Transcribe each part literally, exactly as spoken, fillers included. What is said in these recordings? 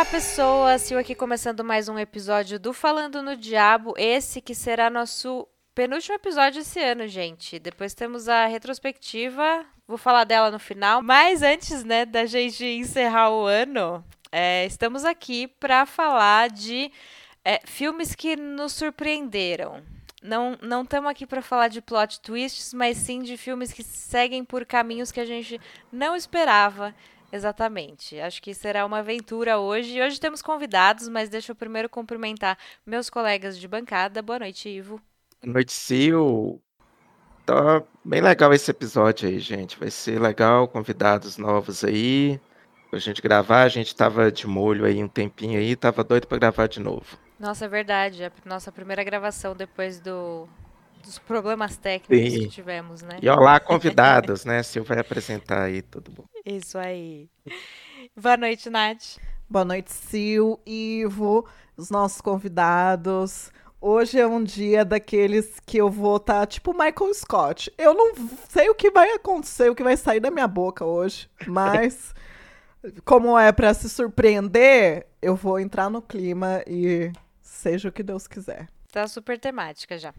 Olá, pessoas! Eu aqui começando mais um episódio do Falando no Diabo, esse que será nosso penúltimo episódio esse ano, gente. Depois temos a retrospectiva, vou falar dela no final. Mas antes, né, da gente encerrar o ano, é, estamos aqui para falar de é, filmes que nos surpreenderam. Não não estamos aqui para falar de plot twists, mas sim de filmes que seguem por caminhos que a gente não esperava. Exatamente. Acho que será uma aventura hoje. E hoje temos convidados, mas deixa eu primeiro cumprimentar meus colegas de bancada. Boa noite, Ivo. Boa noite, Sil. Tá bem legal esse episódio aí, gente. Vai ser legal, convidados novos aí pra gente gravar. A gente tava de molho aí um tempinho aí, tava doido pra gravar de novo. Nossa, é verdade. A nossa primeira gravação depois do, dos problemas técnicos Sim. que tivemos, né? E olá, convidados, né? Sil vai apresentar aí todo mundo. Isso aí. Boa noite, Nath. Boa noite, Sil, Ivo, os nossos convidados. Hoje é um dia daqueles que eu vou estar tá, tipo Michael Scott. Eu não sei o que vai acontecer, o que vai sair da minha boca hoje, mas como é para se surpreender, eu vou entrar no clima e seja o que Deus quiser. Tá super temática já.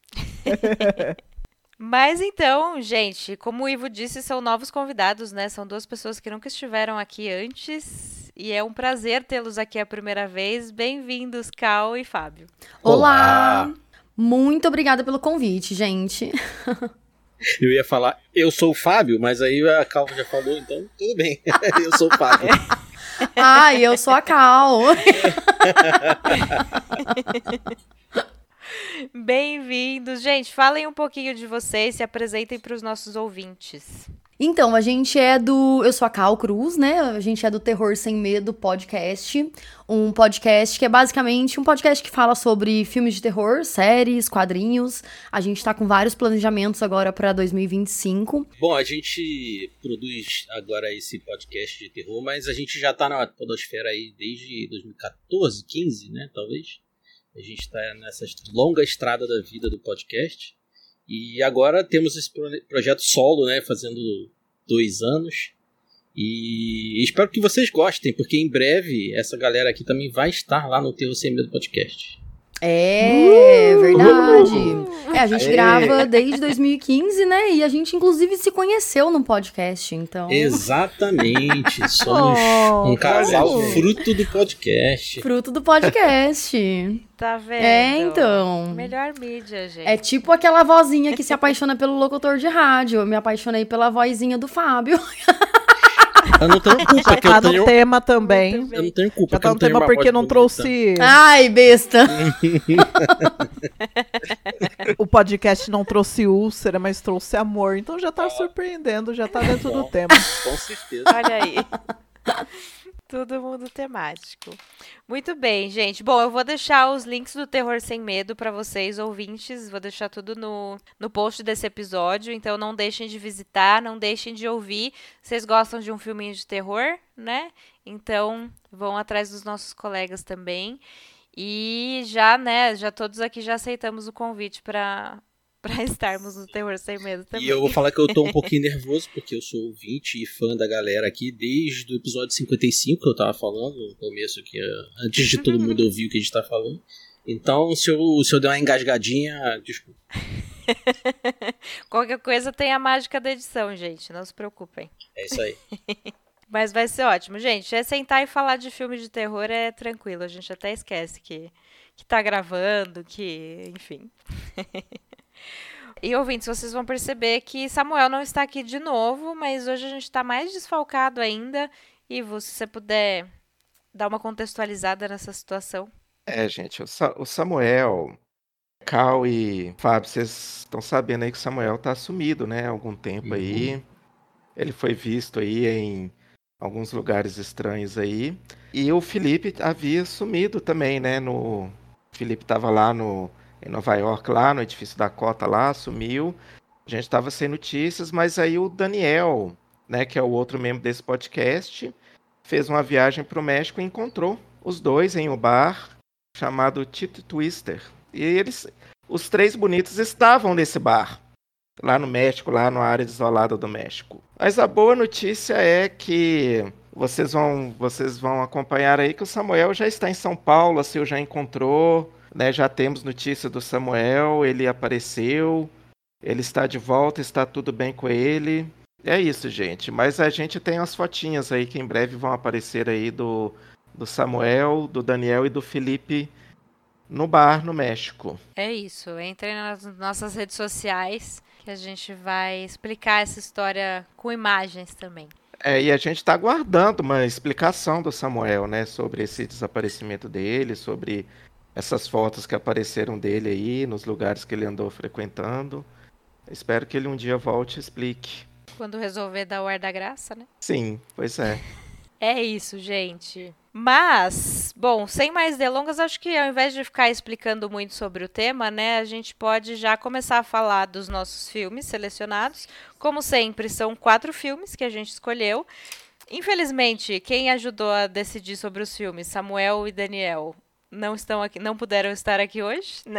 Mas então, gente, como o Ivo disse, são novos convidados, né? São duas pessoas que nunca estiveram aqui antes. E é um prazer tê-los aqui a primeira vez. Bem-vindos, Cal e Fábio. Olá! Olá. Muito obrigada pelo convite, gente. Eu ia falar, eu sou o Fábio, mas aí a Cal já falou, então tudo bem. Eu sou o Fábio. Ai, eu sou a Cal. Bem-vindos. Gente, falem um pouquinho de vocês, se apresentem para os nossos ouvintes. Então, a gente é do... Eu sou a Cal Cruz, né? A gente é do Terror Sem Medo podcast. Um podcast que é basicamente um podcast que fala sobre filmes de terror, séries, quadrinhos. A gente tá com vários planejamentos agora para dois mil e vinte e cinco. Bom, a gente produz agora esse podcast de terror, mas a gente já tá na podosfera aí desde dois mil e catorze, quinze, né? Talvez. A gente está nessa longa estrada da vida do podcast. E agora temos esse projeto solo, né? Fazendo dois anos. E espero que vocês gostem, porque em breve essa galera aqui também vai estar lá no Terror Sem Medo podcast. É, verdade. É, a gente grava desde dois mil e quinze, né? E a gente, inclusive, se conheceu no podcast, então... Exatamente. Somos oh, um casal fruto do podcast. Fruto do podcast. Tá vendo? É, então. Melhor mídia, gente. É tipo aquela vozinha que se apaixona pelo locutor de rádio. Eu me apaixonei pela vozinha do Fábio. Eu não tenho culpa que eu tá tenho... no tema também. Eu não tenho culpa. Já tá no tema porque não trouxe... Ai, besta. O podcast não trouxe úlcera, mas trouxe amor. Então já tá surpreendendo, já tá dentro bom, do tema. Com certeza. Olha aí. Todo mundo temático. Muito bem, gente. Bom, eu vou deixar os links do Terror Sem Medo para vocês, ouvintes. Vou deixar tudo no, no post desse episódio. Então, não deixem de visitar, não deixem de ouvir. Vocês gostam de um filminho de terror, né? Então, vão atrás dos nossos colegas também. E já, né, já todos aqui já aceitamos o convite para... pra estarmos no Terror Sem Medo também. E eu vou falar que eu tô um pouquinho nervoso, porque eu sou ouvinte e fã da galera aqui desde o episódio cinquenta e cinco que eu tava falando, no começo aqui, antes de todo mundo ouvir o que a gente tá falando. Então, se eu, se eu der uma engasgadinha, desculpa. Qualquer coisa tem a mágica da edição, gente, não se preocupem. É isso aí. Mas vai ser ótimo. Gente, é sentar e falar de filme de terror é tranquilo, a gente até esquece que, que tá gravando, que... enfim... E ouvintes, vocês vão perceber que Samuel não está aqui de novo, mas hoje a gente está mais desfalcado ainda. Ivo, se você puder dar uma contextualizada nessa situação. É, gente, o, Sa- o Samuel, Cal e Fábio, vocês estão sabendo aí que o Samuel tá sumido, né? Há algum tempo aí. Ele foi visto aí em alguns lugares estranhos aí. E o Felipe havia sumido também, né? No... O Felipe tava lá no... em Nova York, lá no edifício da Cota, lá, sumiu. A gente estava sem notícias, mas aí o Daniel, né, que é o outro membro desse podcast, fez uma viagem para o México e encontrou os dois em um bar chamado Tito Twister. E eles, os três bonitos, estavam nesse bar, lá no México, lá na área isolada do México. Mas a boa notícia é que vocês vão, vocês vão acompanhar aí que o Samuel já está em São Paulo, a Sil já encontrou, né? Já temos notícia do Samuel, ele apareceu, ele está de volta, está tudo bem com ele. É isso, gente. Mas a gente tem as fotinhas aí que em breve vão aparecer aí do, do Samuel, do Daniel e do Felipe no bar no México. É isso. Entrem nas nossas redes sociais que a gente vai explicar essa história com imagens também. É, e a gente está aguardando uma explicação do Samuel, né? Sobre esse desaparecimento dele, sobre essas fotos que apareceram dele aí, nos lugares que ele andou frequentando. Espero que ele um dia volte e explique. Quando resolver dar o ar da graça, né? Sim, pois é. É isso, gente. Mas, bom, sem mais delongas, acho que ao invés de ficar explicando muito sobre o tema, né, a gente pode já começar a falar dos nossos filmes selecionados. Como sempre, são quatro filmes que a gente escolheu. Infelizmente, quem ajudou a decidir sobre os filmes, Samuel e Daniel, não estão aqui, não puderam estar aqui hoje, né?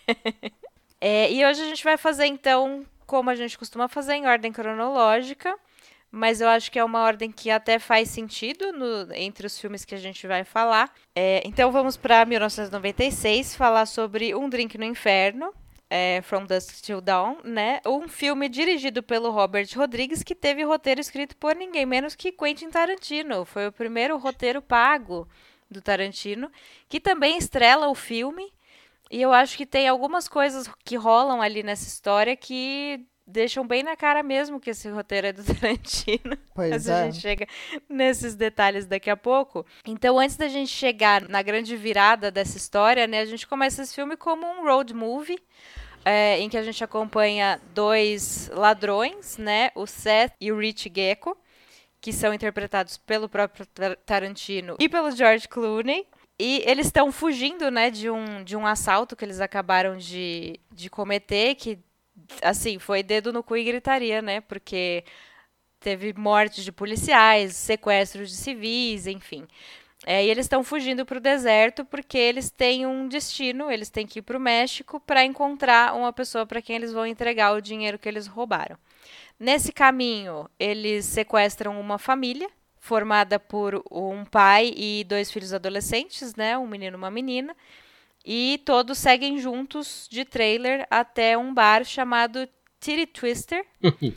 é, e hoje a gente vai fazer, então, como a gente costuma fazer, em ordem cronológica, mas eu acho que é uma ordem que até faz sentido no, entre os filmes que a gente vai falar. É, então vamos para mil novecentos e noventa e seis, falar sobre Um Drink no Inferno, é, From Dusk Till Dawn, né? Um filme dirigido pelo Robert Rodrigues, que teve roteiro escrito por ninguém menos que Quentin Tarantino. Foi o primeiro roteiro pago do Tarantino, que também estrela o filme. E eu acho que tem algumas coisas que rolam ali nessa história que deixam bem na cara mesmo que esse roteiro é do Tarantino. Pois Mas é. a gente chega nesses detalhes daqui a pouco. Então, antes da gente chegar na grande virada dessa história, né, a gente começa esse filme como um road movie, é, em que a gente acompanha dois ladrões, né, o Seth e o Rich Gecko, que são interpretados pelo próprio Tarantino e pelo George Clooney. E eles estão fugindo, né, de um, de um assalto que eles acabaram de, de cometer, que, assim, foi dedo no cu e gritaria, né, porque teve morte de policiais, sequestros de civis, enfim. É, e eles estão fugindo para o deserto porque eles têm um destino, eles têm que ir para o México para encontrar uma pessoa para quem eles vão entregar o dinheiro que eles roubaram. Nesse caminho, eles sequestram uma família, formada por um pai e dois filhos adolescentes, né? Um menino e uma menina. E todos seguem juntos de trailer até um bar chamado Titty Twister,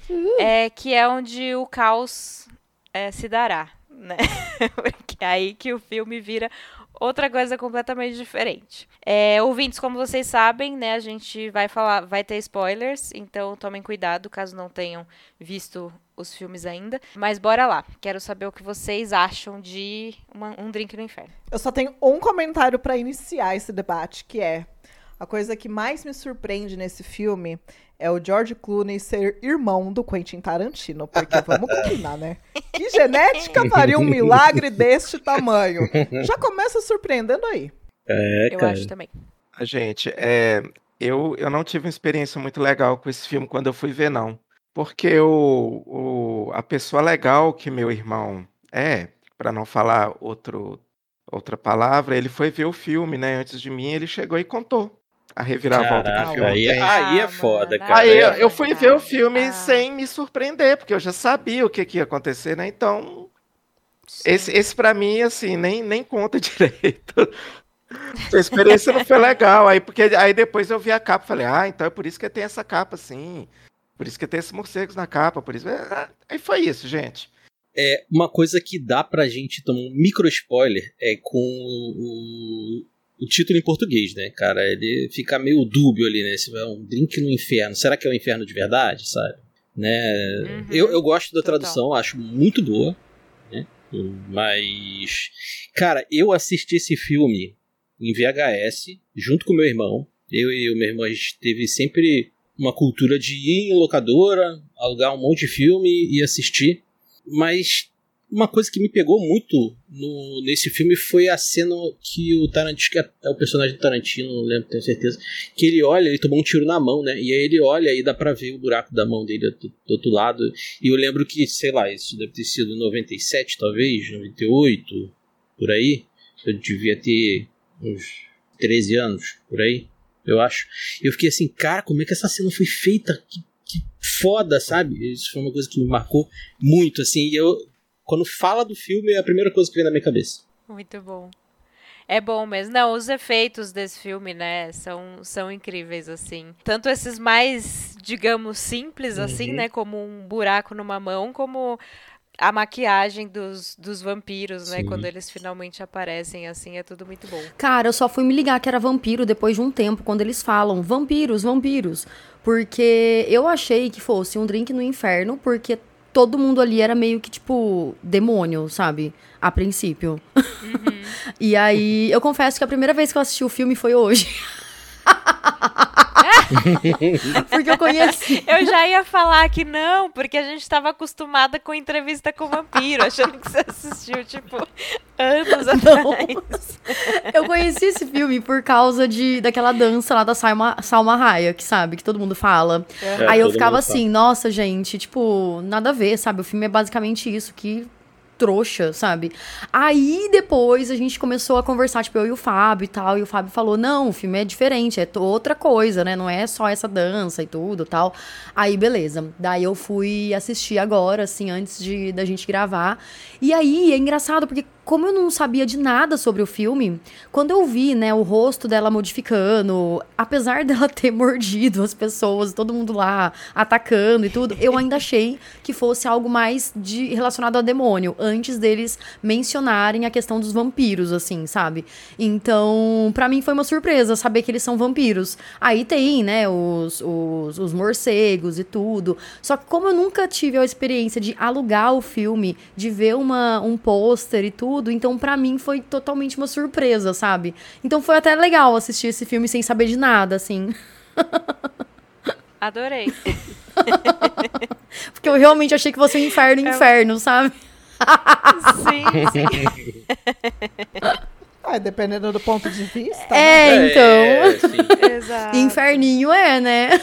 é, que é onde o caos é, se dará, né? Porque é aí que o filme vira outra coisa completamente diferente. É, ouvintes, como vocês sabem, né, a gente vai falar, vai ter spoilers, então tomem cuidado caso não tenham visto os filmes ainda. Mas bora lá, quero saber o que vocês acham de uma, Um Drink no Inferno. Eu só tenho um comentário para iniciar esse debate, que é: a coisa que mais me surpreende nesse filme é o George Clooney ser irmão do Quentin Tarantino, porque vamos combinar, né? Que genética faria um milagre deste tamanho? Já começa surpreendendo aí. É, Eu cara. acho também. Gente, é, eu, eu não tive uma experiência muito legal com esse filme quando eu fui ver, não. Porque o, o, a pessoa legal que meu irmão é, para não falar outro, outra palavra, ele foi ver o filme, né? Antes de mim, ele chegou e contou a reviravolta que o Caraca, filme aí, tem. aí é Ah, foda, mano, cara. Aí aí eu, é eu fui ver o verdade. filme Ah. sem me surpreender, porque eu já sabia o que, que ia acontecer, né? Então, Sim. esse, esse para mim, assim, nem, nem conta direito. A experiência não foi legal. Aí, porque, aí depois eu vi a capa e falei, ah, então é por isso que tem essa capa, assim. Por isso que tem esses morcegos na capa, por isso. É, aí foi isso, gente. É, uma coisa que dá pra gente tomar um micro spoiler é com o, o título em português, né, cara? Ele fica meio dúbio ali, né? Se é um drink no inferno. Será que é um inferno de verdade, sabe? Né? Uhum. Eu, eu gosto da Total. tradução, acho muito boa, né? Mas, cara, eu assisti esse filme em V H S junto com meu irmão. Eu e o meu irmão, a gente teve sempre uma cultura de ir em locadora, alugar um monte de filme e assistir. Mas uma coisa que me pegou muito no, nesse filme foi a cena que o Tarantino, que é o personagem do Tarantino, não lembro, tenho certeza, que ele olha, ele tomou um tiro na mão, né? E aí ele olha e dá pra ver o buraco da mão dele do, do outro lado. E eu lembro que, sei lá, isso deve ter sido em noventa e sete, talvez, noventa e oito, por aí. Eu devia ter uns treze anos, por aí, eu acho. Eu fiquei assim, cara, como é que essa cena foi feita? Que, que foda, sabe? Isso foi uma coisa que me marcou muito, assim. E eu quando fala do filme, é a primeira coisa que vem na minha cabeça. Muito bom. É bom mesmo. Não, os efeitos desse filme, né, são, são incríveis, assim. Tanto esses mais, digamos, simples, assim, Uhum. né, como um buraco numa mão, como a maquiagem dos, dos vampiros, né, Sim. quando eles finalmente aparecem, assim, é tudo muito bom. Cara, eu só fui me ligar que era vampiro depois de um tempo, quando eles falam vampiros, vampiros. Porque eu achei que fosse um drink no inferno, porque todo mundo ali era meio que, tipo, demônio, sabe? A princípio. Uhum. E aí, eu confesso que a primeira vez que eu assisti o filme foi hoje. Porque eu conheci. Eu já ia falar que não, porque a gente tava acostumada com entrevista com vampiro, achando que você assistiu, tipo, anos atrás. Eu conheci esse filme por causa de, daquela dança lá da Salma, Salma Hayek, sabe? Que todo mundo fala. É, Aí eu todo ficava mundo assim, nossa, gente, tipo, nada a ver, sabe? O filme é basicamente isso, que trouxa, sabe? Aí depois a gente começou a conversar, tipo, eu e o Fábio e tal, e o Fábio falou, não, o filme é diferente, é outra coisa, né? Não é só essa dança e tudo tal. Aí, beleza. Daí eu fui assistir agora, assim, antes de da gente gravar. E aí, é engraçado, porque como eu não sabia de nada sobre o filme, quando eu vi, né, o rosto dela modificando, apesar dela ter mordido as pessoas, todo mundo lá atacando e tudo, eu ainda achei que fosse algo mais de, relacionado a demônio, antes deles mencionarem a questão dos vampiros, assim, sabe? Então, pra mim foi uma surpresa saber que eles são vampiros. Aí tem, né, os, os, os morcegos e tudo. Só que como eu nunca tive a experiência de alugar o filme, de ver uma, um pôster e tudo, então pra mim foi totalmente uma surpresa, sabe? Então foi até legal assistir esse filme sem saber de nada, assim. Adorei. Porque eu realmente achei que fosse um inferno, inferno, sabe? Sim, sim. Ah, dependendo do ponto de vista. É, né? então. É, sim. Exato. Inferninho é, né?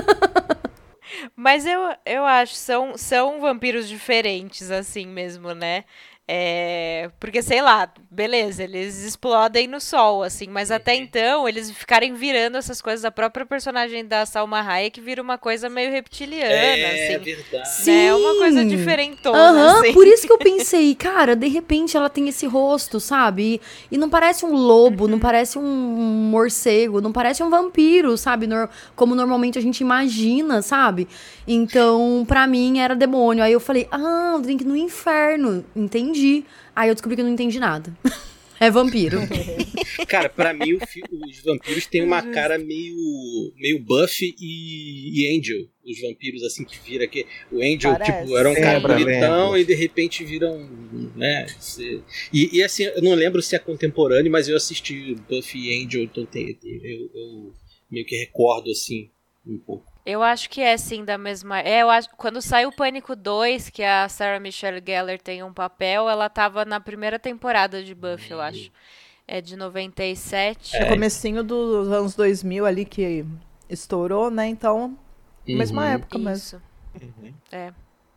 Mas eu, eu acho, são, são vampiros diferentes, assim mesmo, né? É, porque, sei lá, beleza, eles explodem no sol, assim, mas até então eles ficarem virando essas coisas, a própria personagem da Salma Hayek vira uma coisa meio reptiliana, É assim. verdade. Né? É uma coisa Sim. diferentona, Aham, assim. por isso que eu pensei, cara, de repente ela tem esse rosto, sabe? E, e não parece um lobo, não parece um, um morcego, não parece um vampiro, sabe? Nor- como normalmente a gente imagina, sabe? Então, pra mim, era demônio. Aí eu falei, ah, um drink no inferno, entendi. Aí eu descobri que eu não entendi nada. É vampiro. Cara, pra mim o fi- os vampiros têm uma cara meio, meio Buffy e, e Angel. Os vampiros assim que vira que o Angel Parece. tipo era um cara Lembra, bonitão lembra. e de repente vira um, né? se- E, e assim, eu não lembro se é contemporâneo, mas eu assisti Buffy e Angel, então tem- eu, eu meio que recordo assim um pouco. Eu acho que é, sim, da mesma... É, eu acho... Quando saiu o Pânico dois, que a Sarah Michelle Gellar tem um papel, ela tava na primeira temporada de Buffy, eu acho. É de noventa e sete. É comecinho dos anos dois mil ali que estourou, né? Então, mesma Uhum. época mesmo. Isso. É.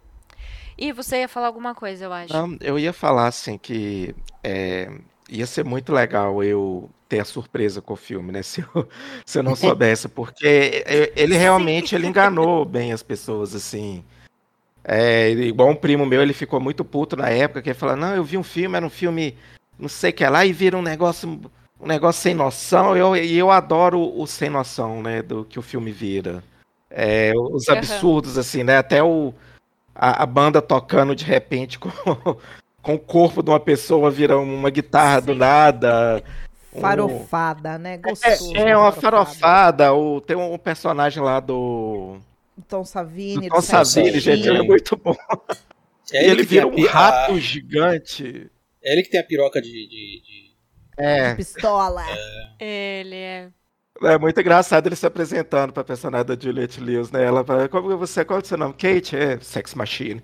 E você ia falar alguma coisa, eu acho. Não, eu ia falar assim que é, ia ser muito legal eu ter a surpresa com o filme, né? Se eu, se eu não soubesse, porque e- ele realmente ele enganou bem as pessoas, assim. É, ele- igual um primo meu, ele ficou muito puto na época, que ele falou, não, eu vi um filme, era um filme, não sei o que lá, e vira um negócio, um negócio sem noção, eu, e eu adoro o sem noção, né, do que o filme vira. É, os Aham. absurdos, assim, né? Até o, a, a banda tocando de repente com, com o corpo de uma pessoa vira uma guitarra do Sim. nada. um- Farofada, né? Gostoso. É, é uma farofada. O, tem um personagem lá do, Tom do Savini. Tom do Sérgio Savini, gente, ele é Savini. muito bom. É E ele que tem vira a um pi- rato a- gigante. é ele que tem a piroca de, de- de- É, Pistola. Ele é... é muito engraçado ele se apresentando pra personagem da Juliette Lewis, né? Ela fala, como você, qual é o seu nome? Kate? É, Sex Machine.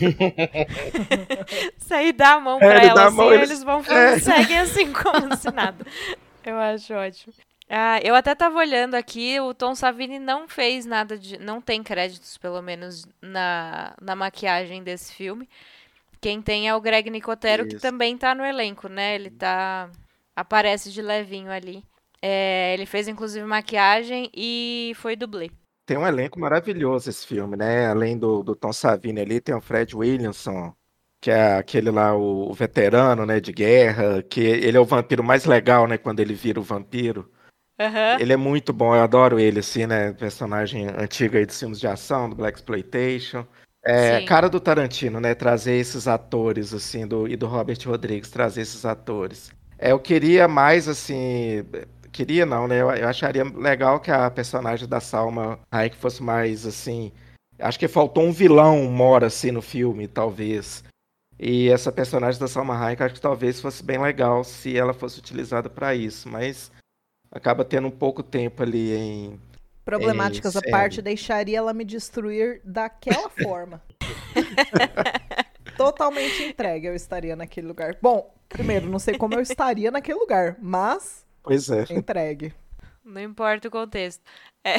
Sair dá a mão É, pra ele ela, dá a assim, mão, eles, eles- vão é. seguem assim como se nada. Eu acho ótimo. Ah, eu até tava olhando aqui, o Tom Savini não fez nada de... Não tem créditos, pelo menos, na, na maquiagem desse filme. Quem tem é o Greg Nicotero, que Isso. também tá no elenco, né? Ele tá... Aparece de levinho ali. É, ele fez, inclusive, maquiagem e foi dublê. Tem um elenco maravilhoso esse filme, né? Além do, do Tom Savini ali, tem o Fred Williamson, que é aquele lá, o, o veterano, né, de guerra, que ele é o vampiro mais legal, né, quando ele vira o vampiro. Aham. Ele é muito bom, eu adoro ele, assim, né, personagem antigo aí dos filmes de ação, do Blaxploitation. É, Sim. cara do Tarantino, né, trazer esses atores, assim, do, e do Robert Rodrigues, trazer esses atores. É, eu queria mais, assim, queria não, né, eu, eu acharia legal que a personagem da Salma Hayek fosse mais, assim, acho que faltou um vilão, mora, assim, no filme, talvez. E essa personagem da Salma Hayek, acho que talvez fosse bem legal se ela fosse utilizada para isso, mas acaba tendo um pouco tempo ali em, Problemáticas em à parte, série. deixaria ela me destruir daquela forma. Totalmente entregue eu estaria naquele lugar. Bom, primeiro, não sei como eu estaria naquele lugar, mas Pois é. entregue. Não importa o contexto. É.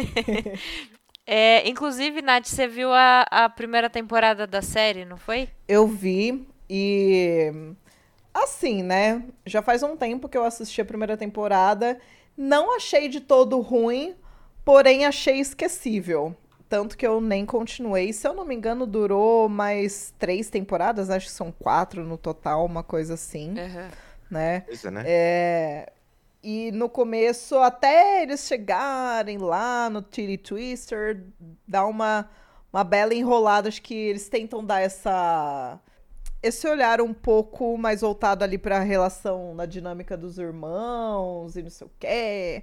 É, inclusive, Nath, você viu a, a primeira temporada da série, não foi? Eu vi e assim, né? Já faz um tempo que eu assisti a primeira temporada. Não achei de todo ruim, porém achei esquecível. Tanto que eu nem continuei. Se eu não me engano, durou mais três temporadas. Acho que são quatro no total, uma coisa assim, Aham. né? Pois é, né? É, e no começo, até eles chegarem lá no Titty Twister, dá uma, uma bela enrolada. Acho que eles tentam dar essa, esse olhar um pouco mais voltado ali para a relação, na dinâmica dos irmãos e não sei o quê.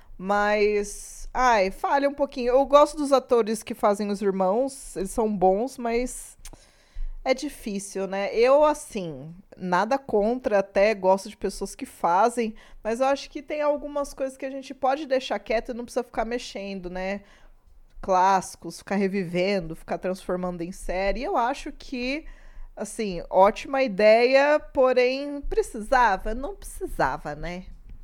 Mas, ai, falha um pouquinho. Eu gosto dos atores que fazem os irmãos, eles são bons, mas é difícil, né? Eu, assim, nada contra, até gosto de pessoas que fazem, mas eu acho que tem algumas coisas que a gente pode deixar quieto e não precisa ficar mexendo, né? Clássicos, ficar revivendo, ficar transformando em série. Eu acho que, assim, ótima ideia, porém precisava? Não precisava, né?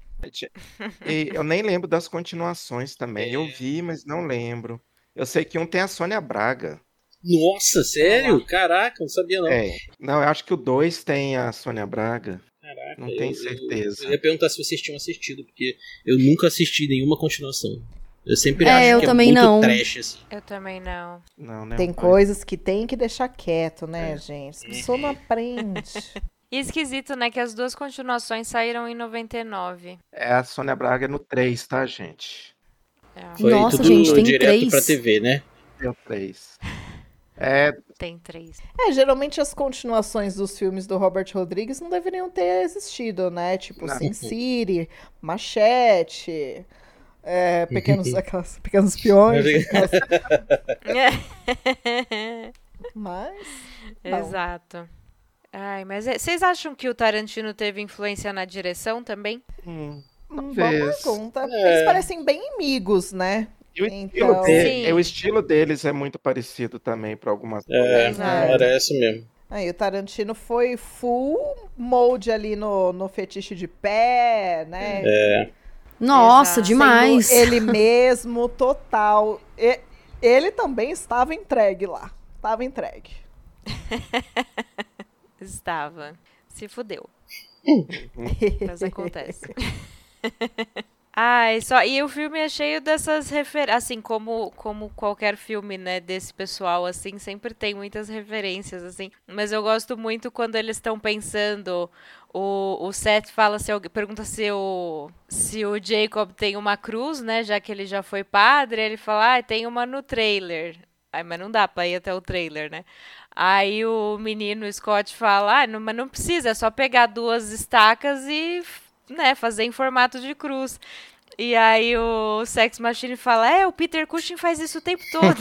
E eu nem lembro das continuações também. Eu vi, mas não lembro. Eu sei que um tem a Sônia Braga. Nossa, sério? Caraca, não sabia não. É. Não, eu acho que o dois tem a Sônia Braga. Caraca, Não eu, tenho eu- certeza. Eu, ia perguntar se vocês tinham assistido, porque eu nunca assisti nenhuma continuação. Eu sempre É, acho eu que também é muito não. trash, assim. Eu também não. Não, né? Tem Foi. coisas que tem que deixar quieto, né, É. gente? A pessoa não aprende. E esquisito, né, que as duas continuações saíram em noventa e nove. É a Sônia Braga no três, tá, gente? É, Foi Nossa, tudo gente, tem direto três. pra T V, né? Deu três. É, tem três. É, geralmente as continuações dos filmes do Robert Rodrigues não deveriam ter existido, né? Tipo, Não. Sin City, Machete, é, pequenos, aquelas, pequenos peões, aquelas- mas... Não. Exato. Ai, mas é- vocês acham que o Tarantino teve influência na direção também? hum, Hum, Boa talvez. pergunta. É. Eles parecem bem amigos, né? E o, Então- estilo de- Sim. é, o estilo deles é muito parecido também para algumas É, coisas. Exato. parece mesmo. Aí o Tarantino foi full mode ali no, no fetiche de pé, né? É. Nossa, Exato. demais. Sendo ele mesmo, total. E- ele também estava entregue lá. Estava entregue. Estava. Se fudeu. Mas acontece. Ai, só. E o filme é cheio dessas referências. Assim, como, como qualquer filme, né, desse pessoal, assim, sempre tem muitas referências, assim. Mas eu gosto muito quando eles estão pensando. O, o Seth fala se alguém, pergunta se o, se o Jacob tem uma cruz, né? Já que ele já foi padre. Ele fala, ah, tem uma no trailer. Ai, mas não dá pra ir até o trailer, né? Aí o menino Scott fala, ah, não, mas não precisa, é só pegar duas estacas e, né, fazer em formato de cruz. E aí o Sex Machine fala, é, o Peter Cushing faz isso o tempo todo.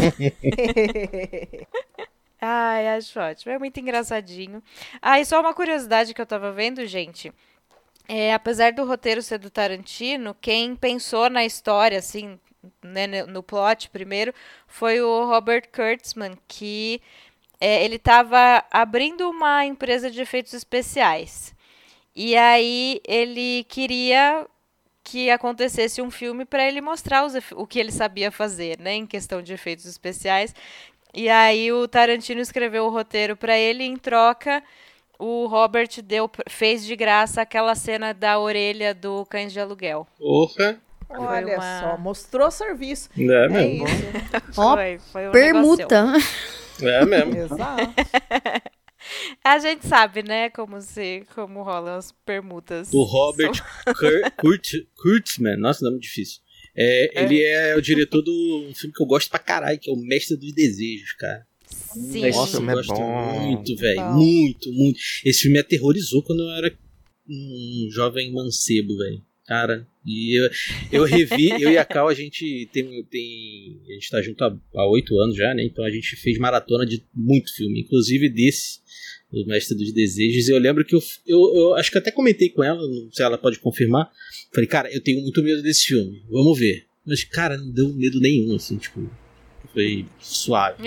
Ai, acho ótimo, é muito engraçadinho. Ah, e só uma curiosidade que eu tava vendo, gente. É, apesar do roteiro ser do Tarantino, quem pensou na história, assim, né, no no plot primeiro, foi o Robert Kurtzman, que é, ele estava abrindo uma empresa de efeitos especiais. E aí ele queria que acontecesse um filme para ele mostrar os efe- o que ele sabia fazer, né, em questão de efeitos especiais. E aí o Tarantino escreveu o roteiro para ele, e em troca o Robert deu, fez de graça aquela cena da orelha do Cães de Aluguel. Porra. Olha uma- só, mostrou serviço. É É mesmo. isso. Ó, Foi, foi um negócio. Permuta. É mesmo. Exato. A gente sabe, né, como se, como rolam as permutas. Do Robert São- Kur- Kurt, Kurtzman, nossa, nome difícil. É, É. ele é o diretor do um filme que eu gosto pra caralho, que é o Mestre dos Desejos, cara. Sim. Esse Nossa, eu filme é gosto bom. muito, velho. Bom. Muito, muito. Esse filme me aterrorizou quando eu era um jovem mancebo, velho. Cara, e eu, eu revi, eu e a Cal, a gente tem, tem. A gente tá junto há há oito anos já, né? Então a gente fez maratona de muito filme, inclusive desse, O Mestre dos Desejos. E eu lembro que eu, eu, eu acho que até comentei com ela, não sei se ela pode confirmar. Falei, cara, eu tenho muito medo desse filme, vamos ver. Mas, cara, não deu medo nenhum, assim, tipo, foi suave.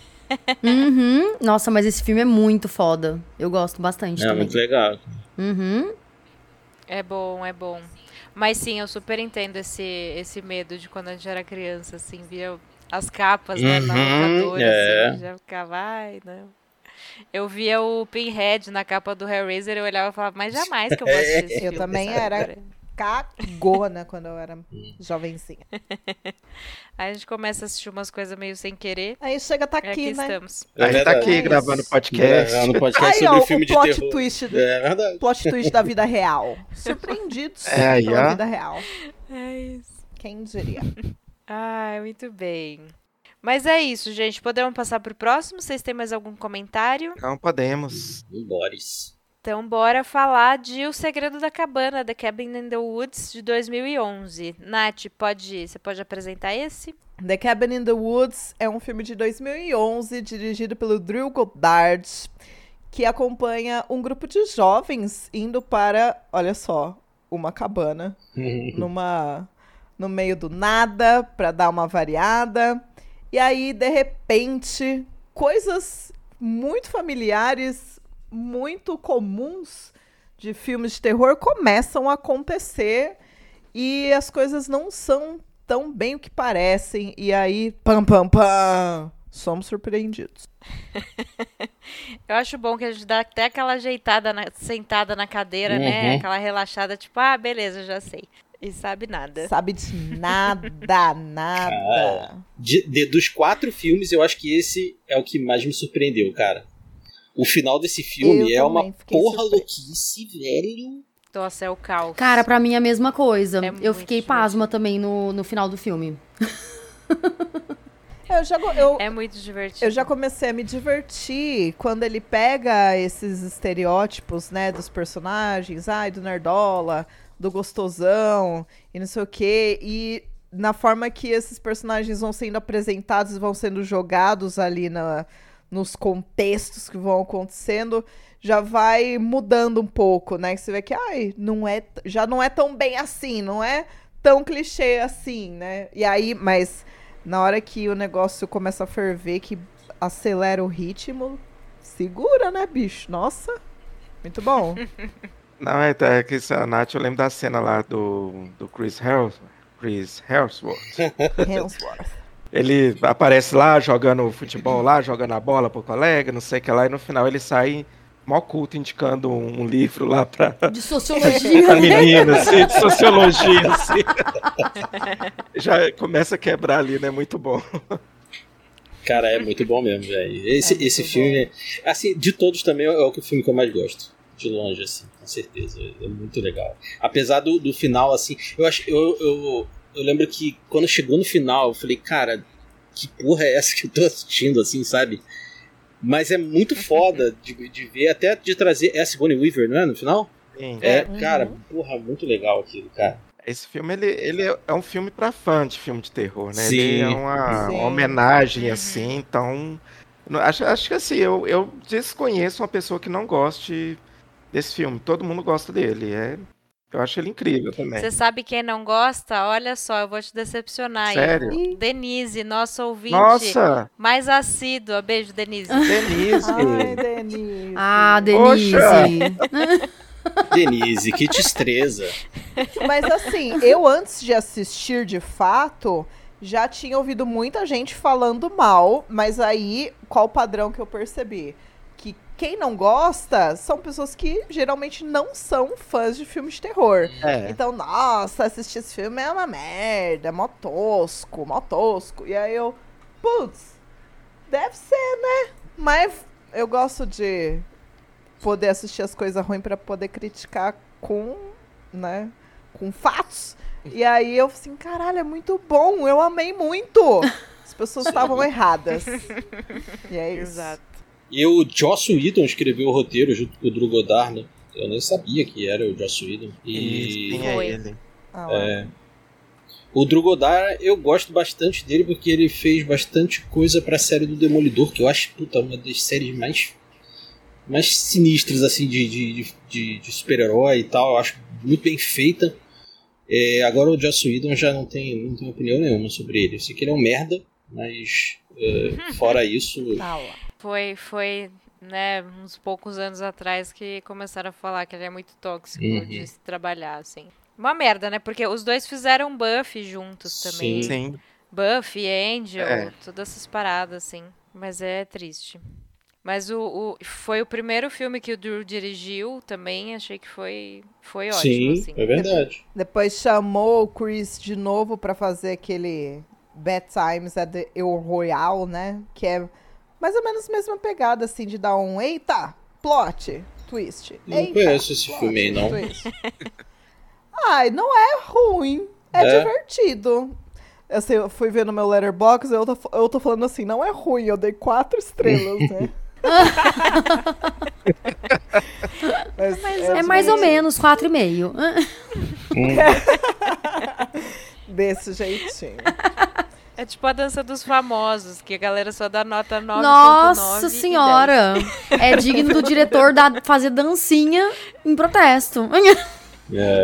Uhum. Nossa, mas esse filme é muito foda. Eu gosto bastante É também. muito legal. Uhum. É bom, é bom. Mas sim, eu super entendo esse, esse medo de quando a gente era criança, assim, via as capas, né, na Uhum, locadora, é. assim, já ficava, ai, não. Eu via o Pinhead na capa do Hellraiser, eu olhava e falava, mas jamais que eu vou assistir esse Eu filme, também sabe? era cagona quando eu era jovenzinha. Aí a gente começa a assistir umas coisas meio sem querer, Aí chega tá e aqui aqui, né? estamos. É a gente tá verdade. aqui É gravando isso. podcast. É, no podcast Aí, sobre ó, filme o de plot terror. twist, do, É verdade. plot twist da vida real. Surpreendidos É, aí, pela ó. vida real. É isso. Quem diria? Ai, muito bem. Mas é isso, gente. Podemos passar pro próximo? Vocês têm mais algum comentário? Não podemos. Boris. Então, bora falar de O Segredo da Cabana, The Cabin in the Woods, de dois mil e onze. Nath, pode, você pode apresentar esse? The Cabin in the Woods é um filme de dois mil e onze, dirigido pelo Drew Goddard, que acompanha um grupo de jovens indo para, olha só, uma cabana, numa, no meio do nada, para dar uma variada. E aí, de repente, coisas muito familiares, muito comuns de filmes de terror começam a acontecer e as coisas não são tão bem o que parecem. E aí, pam, pam, pam, somos surpreendidos. Eu acho bom que a gente dá até aquela ajeitada, na- sentada na cadeira, né? Uhum. Aquela relaxada, tipo, ah, beleza, já sei. E sabe nada. Sabe de nada, nada. De, de- dos quatro filmes, eu acho que esse é o que mais me surpreendeu, cara. O final desse filme Eu é uma também fiquei porra surpresa. louquice, velho. Nossa, é o caos. Cara, pra mim é a mesma coisa. É eu muito fiquei divertido. pasma também no, no final do filme. Eu já, go- eu, É muito divertido. eu já comecei a me divertir quando ele pega esses estereótipos, né, dos personagens, ai, do nerdola, do gostosão e não sei o quê, e na forma que esses personagens vão sendo apresentados e vão sendo jogados ali na, nos contextos que vão acontecendo, já vai mudando um pouco, né? Que você vê que, ai, não é, já não é tão bem assim, não é tão clichê assim, né? E aí, mas na hora que o negócio começa a ferver, que acelera o ritmo, segura, né, bicho? Nossa, muito bom. Não, é, é que a Nath, eu lembro da cena lá do, do Chris Hemsworth. Chris Hemsworth. Hemsworth. Ele aparece lá jogando futebol lá, jogando a bola pro colega, não sei o que lá, e no final ele sai mó culto indicando um, um livro lá pra, De sociologia. pra menina, assim, de sociologia, assim. Já começa a quebrar ali, né? Muito bom. Cara, é muito bom mesmo, velho. Esse, É esse muito filme, assim, de todos também é o filme que eu mais gosto. De longe, assim, com certeza. É muito legal. Apesar do, do final, assim, eu acho. Eu, eu, eu lembro que quando chegou no final, eu falei, cara, que porra é essa que eu tô assistindo, assim, sabe? Mas é muito foda de, de ver, até de trazer. É a Sigourney Weaver, não é? No final? Sim. É, Uhum. cara, porra, muito legal aquilo, cara. Esse filme, ele, ele é um filme pra fã de filme de terror, né? Sim. Ele é uma, Sim. uma homenagem, Uhum. assim, então... não- Acho, acho que assim, eu, eu desconheço uma pessoa que não goste desse filme. Todo mundo gosta dele. É, eu acho ele incrível também. Você sabe quem não gosta? Olha só, eu vou te decepcionar. Sério? Ivo. Denise, nossa ouvinte Nossa! mais assídua. Beijo, Denise. Denise! Ai, Denise. Ah, Denise. Denise, que destreza. Mas assim, eu antes de assistir de fato, já tinha ouvido muita gente falando mal, mas aí, qual o padrão que eu percebi? Que quem não gosta são pessoas que geralmente não são fãs de filmes de terror. É. Então, nossa, assistir esse filme é uma merda, mó tosco, mó tosco. E aí eu, putz, deve ser, né? Mas eu gosto de poder assistir as coisas ruins pra poder criticar com, né, com fatos. E aí eu assim, caralho, é muito bom, eu amei muito. As pessoas estavam erradas. E é isso. Exato. E o Joss Whedon escreveu o roteiro junto com o Drew Goddard, né? Eu nem sabia que era o Joss Whedon. E Sim, é ele. Ah, lá. é, o Drew Goddard, eu gosto bastante dele porque ele fez bastante coisa pra série do Demolidor, que eu acho, puta, uma das séries mais, mais sinistras, assim, de, de, de, de super-herói e tal. Eu acho muito bem feita. É, agora o Joss Whedon já não tem, não tem opinião nenhuma sobre ele. Eu sei que ele é um merda, mas é, fora isso... Ah, lá. Foi, foi, né, uns poucos anos atrás que começaram a falar que ele é muito tóxico Uhum. de se trabalhar, assim. Uma merda, né? Porque os dois fizeram Buffy juntos também. Sim. Sim. Buffy, Angel, É. todas essas paradas, assim. Mas é triste. Mas o, o- foi o primeiro filme que o Drew dirigiu também, achei que foi, foi ótimo, Sim, assim. é verdade. Depois chamou o Chris de novo pra fazer aquele Bad Times at the El Royale, né? Que é mais ou menos a mesma pegada, assim, de dar um eita, plot, twist. Não Eita, conheço esse plot, filme aí, não. twist. Ai, não é ruim, é, É? divertido. Assim, eu fui ver no meu Letterboxd, eu tô, eu tô falando assim, não é ruim, eu dei quatro estrelas, né? Mas É mais ou menos quatro e meio. desse jeitinho. É tipo a dança dos famosos, que a galera só dá nota nove ponto nove Nossa e senhora! É digno do diretor dar, fazer dancinha em protesto. É.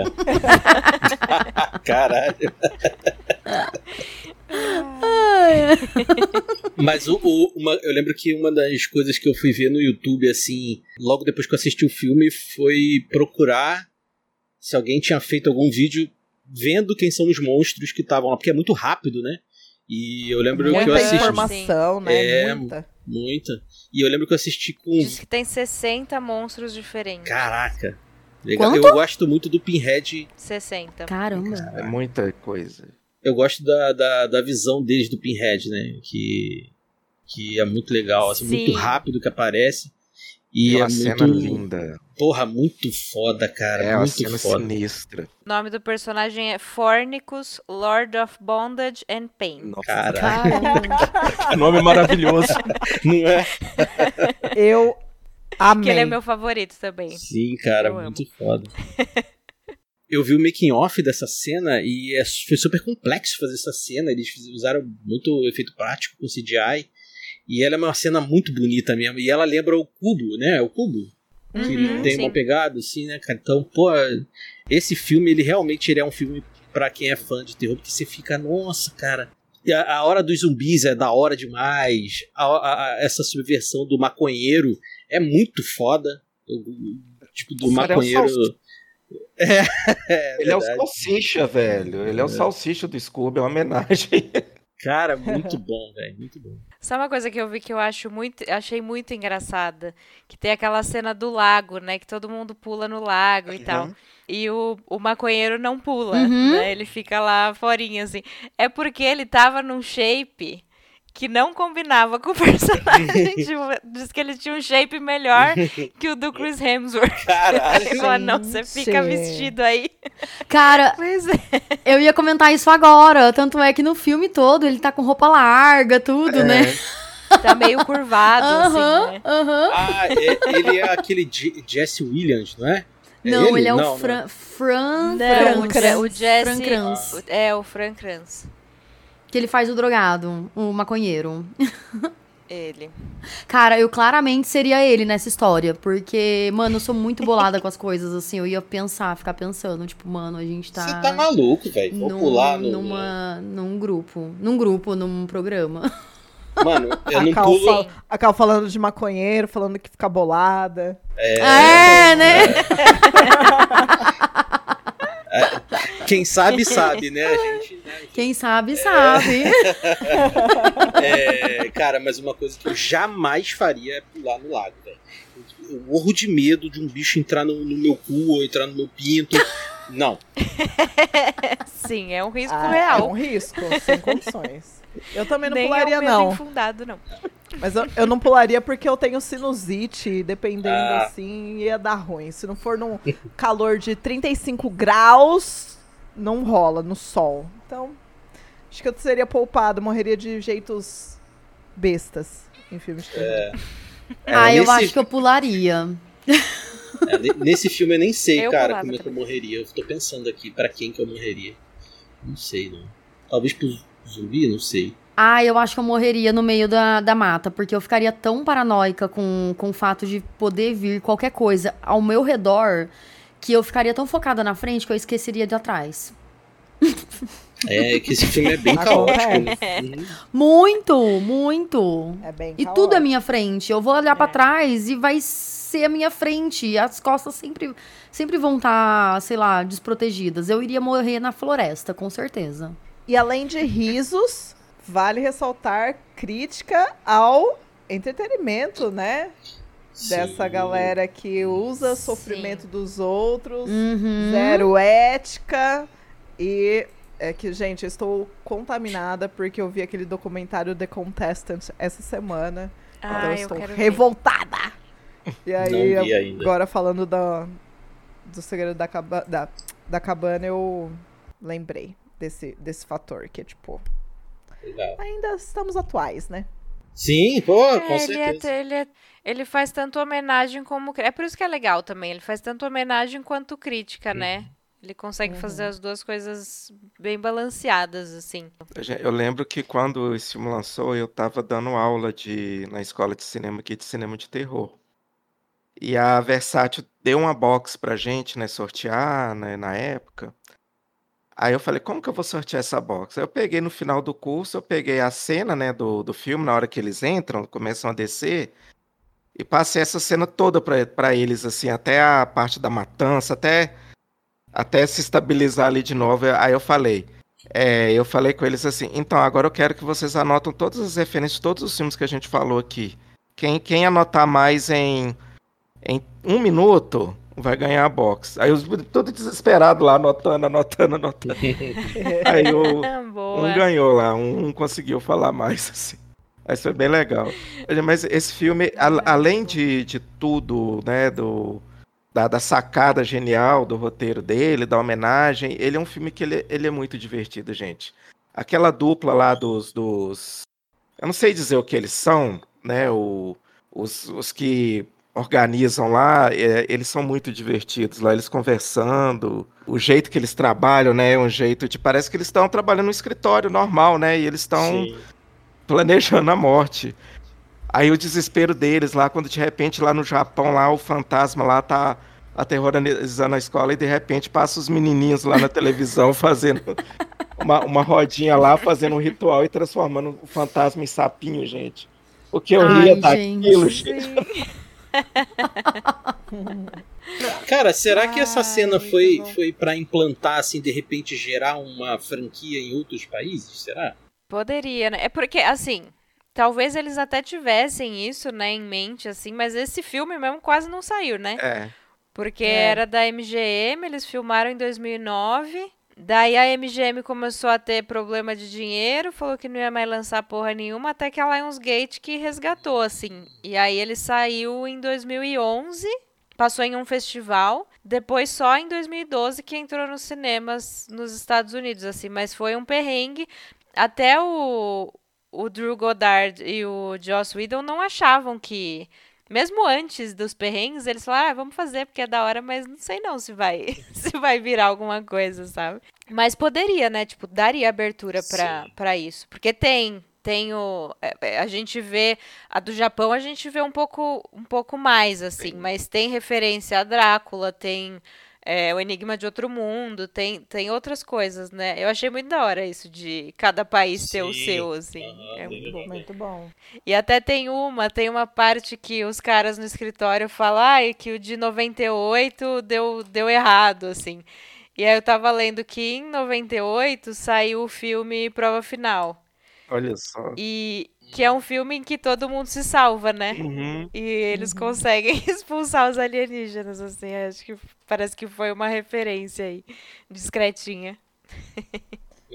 Caralho. Mas o, o- uma- eu lembro que uma das coisas que eu fui ver no YouTube, assim, logo depois que eu assisti o filme, foi procurar se alguém tinha feito algum vídeo vendo quem são os monstros que estavam lá, porque é muito rápido, né? E eu lembro que eu Muita assisti informação, né? É, Muita. muita. E eu lembro que eu assisti com. Diz que tem sessenta monstros diferentes. Caraca. Legal. Quanto? Eu gosto muito do Pinhead. sessenta. Caramba. É muita coisa. Eu gosto da, da, da visão deles do Pinhead, né? Que, que é muito legal, assim, Sim. muito rápido que aparece. E E é uma cena muito. linda. Porra, muito foda, cara. É uma muito cena foda. sinistra. O nome do personagem é Fornicus, Lord of Bondage and Pain. Nossa, Caralho. Caramba. que nome maravilhoso. Não é? Eu amei. Que ele é meu favorito também. Sim, cara, Eu muito foda. Eu vi o making off dessa cena e é, foi super complexo fazer essa cena. Eles fiz- usaram muito efeito prático com C G I. E ela é uma cena muito bonita mesmo. E ela lembra o Cubo, né? O Cubo. Que ele Uhum, tem sim. uma pegada assim, né, cara? Então, pô, esse filme, ele realmente ele é um filme pra quem é fã de terror, porque você fica, nossa, cara. E a, a hora dos zumbis é da hora demais. A, a- a- essa subversão do maconheiro é muito foda. O, tipo, do O cara é o maconheiro. Salsicha. É, é Ele é o verdade. salsicha, velho. Ele é o salsicha do Scooby, é uma homenagem. Cara, muito bom, velho. Muito bom. Sabe uma coisa que eu vi que eu acho muito, achei muito engraçada? Que tem aquela cena do lago, né? Que todo mundo pula no lago e tal. E o, o maconheiro não pula, Uhum. né? Ele fica lá forinha, assim. É porque ele tava num shape que não combinava com o personagem. Tipo, diz que ele tinha um shape melhor que o do Chris Hemsworth. Caralho. Ele falou, não, você fica Gente. vestido aí. Cara, Pois é. eu ia comentar isso agora. Tanto é que no filme todo ele tá com roupa larga, tudo, né? Tá meio curvado, Aham, assim, né? aham. Ah, é- ele é aquele Je- Jesse Williams, não é? É Não, ele, é o Não, Fran... não. Fran... Não, Fran- Cran- o Jesse... Fran Kranz. o- É, o Frank Kranz. Que ele faz o drogado, o maconheiro. Ele. Cara, eu claramente seria ele nessa história. Porque, mano, eu sou muito bolada com as coisas, assim. Eu ia pensar, ficar pensando, tipo, mano, a gente tá... Você tá maluco, velho. Vou num, pular no. numa, num grupo. Num grupo, num programa. Mano, eu A não Cal, pulo. fal- a Cal falando de maconheiro, falando que fica bolada. É, né? Quem sabe, sabe, né? A gente. Né? Quem sabe, sabe. É, cara, mas uma coisa que eu jamais faria é pular no lago, velho. Eu morro de medo de um bicho entrar no, no meu cu ou entrar no meu pinto. Não. Sim, é um risco Ah, real. É um risco, sem condições. Eu também não Nem pularia, é um medo não. infundado, não. Mas eu, eu não pularia porque eu tenho sinusite, dependendo Ah. assim, ia dar ruim. Se não for num calor de trinta e cinco graus, não rola no sol. Então, acho que eu seria poupado, morreria de jeitos bestas em filmes de terror. É, ah, eu nesse- acho que eu pularia. é, ne- nesse filme eu nem sei, Eu cara, pulava como é que eu também. morreria. Eu tô pensando aqui, pra quem que eu morreria. Não sei, não. Talvez pro zumbi, não sei. Ah, eu acho que eu morreria no meio da, da mata, porque eu ficaria tão paranoica com, com o fato de poder vir qualquer coisa ao meu redor que eu ficaria tão focada na frente que eu esqueceria de atrás. É que esse filme é bem caótico, né? Uhum. Muito, muito. É bem E tudo é caótico. minha frente. Eu vou olhar pra É. trás e vai ser a minha frente. As costas sempre, sempre vão estar, sei lá, desprotegidas. Eu iria morrer na floresta, com certeza. E além de risos, vale ressaltar crítica ao entretenimento, né? Dessa Sim. galera que usa Sim. sofrimento dos outros, Uhum. zero ética. E é que, gente, eu estou contaminada porque eu vi aquele documentário The Contestant essa semana. então Ah, eu eu estou quero ver. revoltada. E aí, Não vi ainda. agora falando da, do segredo da, caba, da, da cabana, eu lembrei desse, desse fator, que é tipo, Legal. ainda estamos atuais, né? Sim, pô, É, com ele, é, certeza. ele, é- ele faz tanto homenagem como. cri- É por isso que é legal também. Ele faz tanto homenagem quanto crítica, né? Ele consegue fazer as duas coisas bem balanceadas, assim. Eu eu lembro que quando esse filme lançou, eu tava dando aula de, na escola de cinema aqui, de cinema de terror. E a Versátil deu uma box pra gente, né, sortear, né, na época. Aí eu falei, como que eu vou sortear essa box? Aí eu peguei no final do curso, eu peguei a cena, né, do, do filme, na hora que eles entram, começam a descer, e passei essa cena toda pra, pra eles, assim, até a parte da matança, até, até se estabilizar ali de novo. Aí eu falei, é, eu falei com eles assim, então agora eu quero que vocês anotem todas as referências de todos os filmes que a gente falou aqui. Quem, quem anotar mais em, em um minuto vai ganhar a box. Aí os todo desesperado lá, anotando, anotando, anotando. Aí o, um Boa. ganhou lá, um, um conseguiu falar mais, assim. Mas foi bem legal. Olha, mas esse filme, a- além de, de tudo, né, do, da, da sacada genial do roteiro dele, da homenagem, ele é um filme que ele, ele é muito divertido, gente. Aquela dupla lá dos, dos... Eu não sei dizer o que eles são, né, o, os, os que organizam lá, é, eles são muito divertidos lá, eles conversando, o jeito que eles trabalham, né, é um jeito de... Parece que eles estão trabalhando no escritório normal, né, e eles estão Sim. planejando a morte. Aí o desespero deles lá, quando de repente lá no Japão, lá o fantasma lá tá aterrorizando a escola e de repente passa os menininhos lá na televisão fazendo uma, uma rodinha lá, fazendo um ritual e transformando o fantasma em sapinho, gente. O que eu Ai, ria daquilo, gente. Sim. Cara, será que essa Ai, cena muito foi, bom. foi pra implantar, assim, de repente gerar uma franquia em outros países? Será? Poderia, né? É porque, assim, talvez eles até tivessem isso, né, em mente, assim, mas esse filme mesmo quase não saiu, né? É, Porque É. era da M G M, eles filmaram em dois mil e nove. Daí a M G M começou a ter problema de dinheiro, falou que não ia mais lançar porra nenhuma, até que a Lionsgate que resgatou, assim. E aí ele saiu em dois mil e onze, passou em um festival, depois só em dois mil e doze que entrou nos cinemas nos Estados Unidos, assim. Mas foi um perrengue. Até o, o Drew Goddard e o Joss Whedon não achavam que... Mesmo antes dos perrengues, eles falaram, ah, vamos fazer porque é da hora, mas não sei não se vai, se vai virar alguma coisa, sabe? Mas poderia, né? Tipo, daria abertura pra, Sim. pra isso. Porque tem, tem o... é, é, A gente vê... A do Japão a gente vê um pouco, um pouco mais, assim. Sim. Mas tem referência a Drácula, tem... é, o Enigma de Outro Mundo, tem, tem outras coisas, né? Eu achei muito da hora isso de cada país ter o Sim. seu, assim. Aham, É bem muito bom. legal. Muito bom. E até tem uma, tem uma parte que os caras no escritório falam, ai, que o de noventa e oito deu, deu errado, assim. E aí eu tava lendo que em noventa e oito saiu o filme Prova Final. olha só. E que é um filme em que todo mundo se salva, né? Uhum. E eles conseguem expulsar os alienígenas, assim. Acho que parece que foi uma referência aí, discretinha. Legal.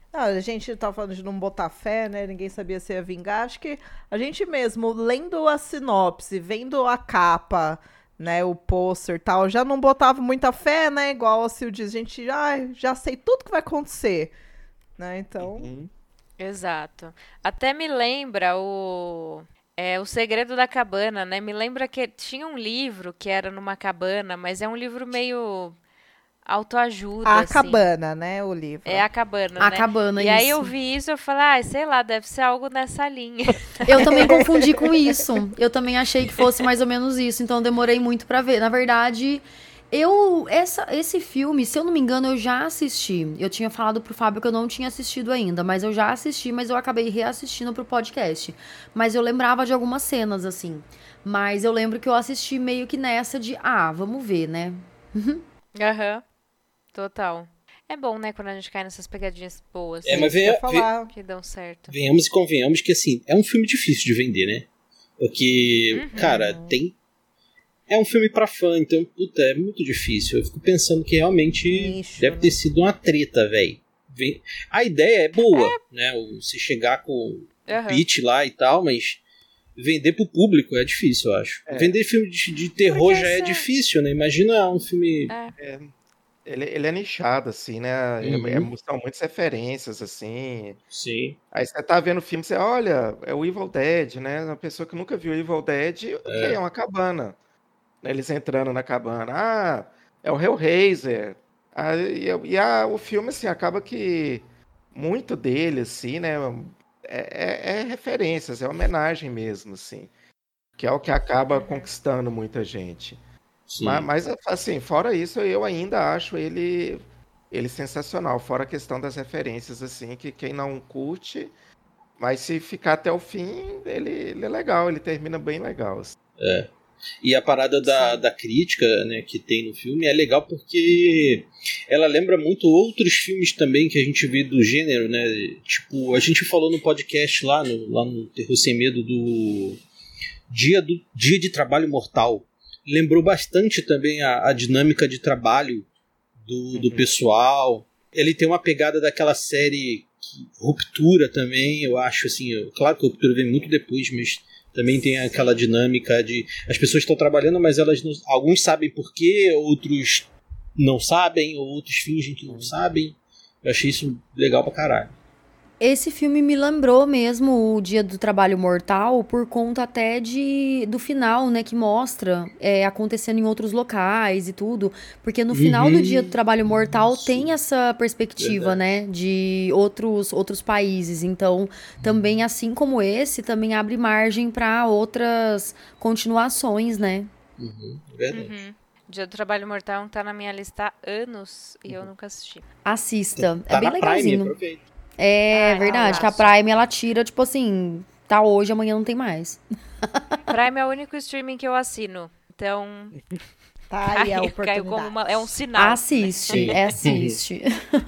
Ah, a gente tava falando de não botar fé, né? Ninguém sabia se ia vingar. Acho que a gente mesmo, lendo a sinopse, vendo a capa, né? O pôster e tal, já não botava muita fé, né? Igual a Sil diz, a gente já, já sei tudo que vai acontecer, né? Então. Uhum. Exato. Até me lembra o é, O Segredo da Cabana, né? Me lembra que tinha um livro que era numa cabana, mas é um livro meio autoajuda, A assim. cabana, né? O livro. É a cabana, A né? cabana, E aí eu isso. vi isso, eu falei, ah, sei lá, deve ser algo nessa linha. Eu também confundi com isso. Eu também achei que fosse mais ou menos isso, então eu demorei muito pra ver. Na verdade, eu essa, esse filme, se eu não me engano, eu já assisti. Eu tinha falado pro Fábio que eu não tinha assistido ainda, mas eu já assisti, mas eu acabei reassistindo pro podcast. Mas eu lembrava de algumas cenas, assim. Mas eu lembro que eu assisti meio que nessa de, ah, vamos ver, né? Aham, total. É bom, né, quando a gente cai nessas pegadinhas boas, É, mas Isso que eu ia venha- falar. que dão certo. Venhamos e convenhamos que, assim, é um filme difícil de vender, né? Porque, cara, tem... É um filme pra fã, então, puta, é muito difícil. Eu fico pensando que realmente Nicho, deve né? ter sido uma treta, velho. A ideia é boa, né? o- Se chegar com o Aham. pitch lá e tal, mas vender pro público é difícil, eu acho. É. Vender filme de, de terror Porque já é essa- difícil, né? Imagina um filme... É. Ele, ele é nichado, assim, né? É- Uhum. é- são muitas referências, assim. Sim. Aí você tá vendo o filme, você olha, é o Evil Dead, né? Uma pessoa que nunca viu Evil Dead, ok, É. é uma cabana. Né, eles entrando na cabana. Ah, é o Hellraiser. Ah, e e a- o filme, assim, acaba que muito dele, assim, né? É, é- é referências, é homenagem mesmo, assim. Que é o que acaba conquistando muita gente. Sim. Ma- Mas, assim, fora isso, eu ainda acho ele, ele sensacional. Fora a questão das referências, assim, que quem não curte, mas se ficar até o fim, ele, ele é legal, ele termina bem legal, assim. E a parada da, da crítica, né, que tem no filme é legal porque ela lembra muito outros filmes também que a gente vê do gênero, né? Tipo, a gente falou no podcast lá no, lá no Terror Sem Medo do Dia, do Dia de Trabalho Mortal. Lembrou bastante também a, a dinâmica de trabalho do, do Uhum. pessoal. Ele tem uma pegada daquela série que- Ruptura também, eu acho, assim. eu- Claro que a Ruptura vem muito depois, mas também tem aquela dinâmica de as pessoas estão trabalhando, mas elas não, alguns sabem por quê, outros não sabem, ou outros fingem que não sabem. Eu achei isso legal pra caralho. Esse filme me lembrou mesmo o Dia do Trabalho Mortal por conta até de do final, né, que mostra é, acontecendo em outros locais e tudo, porque no final do Uhum. Dia do Trabalho Mortal Isso. tem essa perspectiva, né, de outros outros países. Então, também assim como esse, também abre margem para outras continuações, né? Uhum, verdade. Uhum. Dia do Trabalho Mortal tá na minha lista há anos e eu nunca assisti. Assista, Tá é bem na Prime, legalzinho. aproveita. É Ai, verdade, que a abraço. Prime ela tira tipo assim, tá hoje, amanhã não tem mais. Prime é o único streaming que eu assino. Então, Tá aí a caiu, caiu como uma, é um oportunidade. sinal. Assiste, é assiste.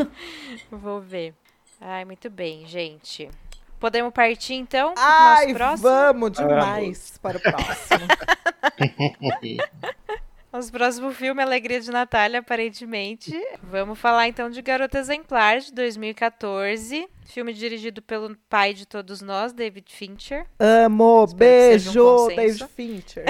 Vou ver. Ai, muito bem, gente. Podemos partir então pro Ai, nosso próximo? vamos demais para o próximo. Nosso próximo filme, Alegria de Natália, aparentemente. Vamos falar então de Garota Exemplar, de dois mil e quatorze. Filme dirigido pelo pai de todos nós, David Fincher. Amo, Espero que seja um beijo, consenso. David Fincher.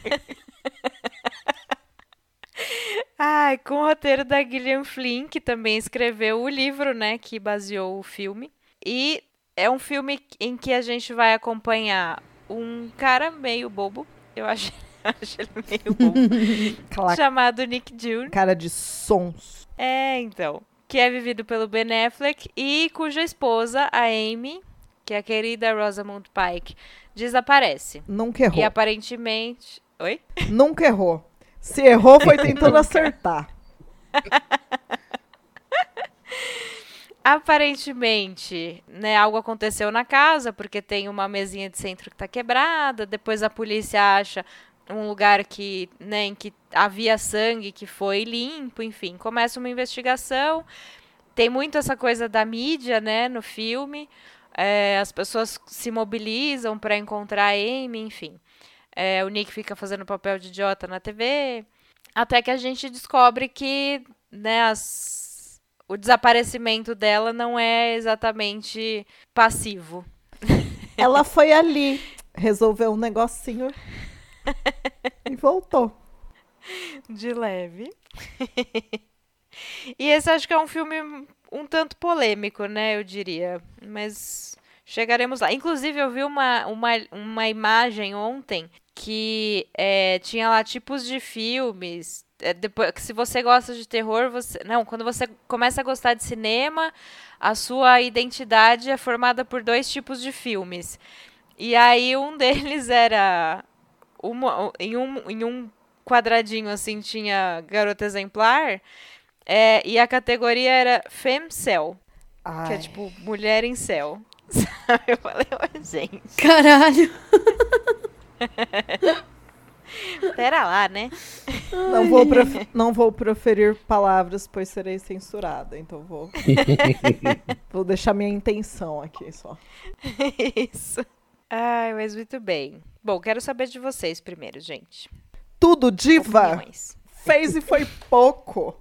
Ai, com o roteiro da Gillian Flynn, que também escreveu o livro, né, que baseou o filme. E é um filme em que a gente vai acompanhar um cara meio bobo, eu acho, acho ele meio bobo, Aquela chamado Nick June. cara de sons. É, então. Que é vivido pelo Ben Affleck e cuja esposa, a Amy, que é a querida Rosamund Pike, desaparece. Nunca errou. E aparentemente... Oi? Nunca errou. Se errou, foi tentando acertar. Aparentemente, né, algo aconteceu na casa, porque tem uma mesinha de centro que tá quebrada, depois a polícia acha um lugar que, né, em que havia sangue que foi limpo, enfim, começa uma investigação. Tem muito essa coisa da mídia, né, no filme. É, as pessoas se mobilizam para encontrar a Amy, enfim. É, o Nick fica fazendo papel de idiota na T V, até que a gente descobre que, né, as, o desaparecimento dela não é exatamente passivo. Ela foi ali, resolveu um negocinho e voltou. De leve. E esse acho que é um filme um tanto polêmico, né, eu diria. Mas chegaremos lá. Inclusive, eu vi uma, uma, uma imagem ontem que é, tinha lá tipos de filmes. É, depois, que se você gosta de terror, você. Não, quando você começa a gostar de cinema, a sua identidade é formada por dois tipos de filmes. E aí um deles era. Uma, em, um, em um quadradinho assim tinha Garota Exemplar. É, e a categoria era Femcel, Ai. que é tipo mulher em céu. Sabe? Eu falei, ô, gente. Caralho. Pera lá, né? Não vou, prof... não vou proferir palavras, pois serei censurada. Então vou. Vou deixar minha intenção aqui só. Isso. Ai, mas muito bem. Bom, quero saber de vocês primeiro, gente. Tudo, diva! Opiniões. Fez e foi pouco.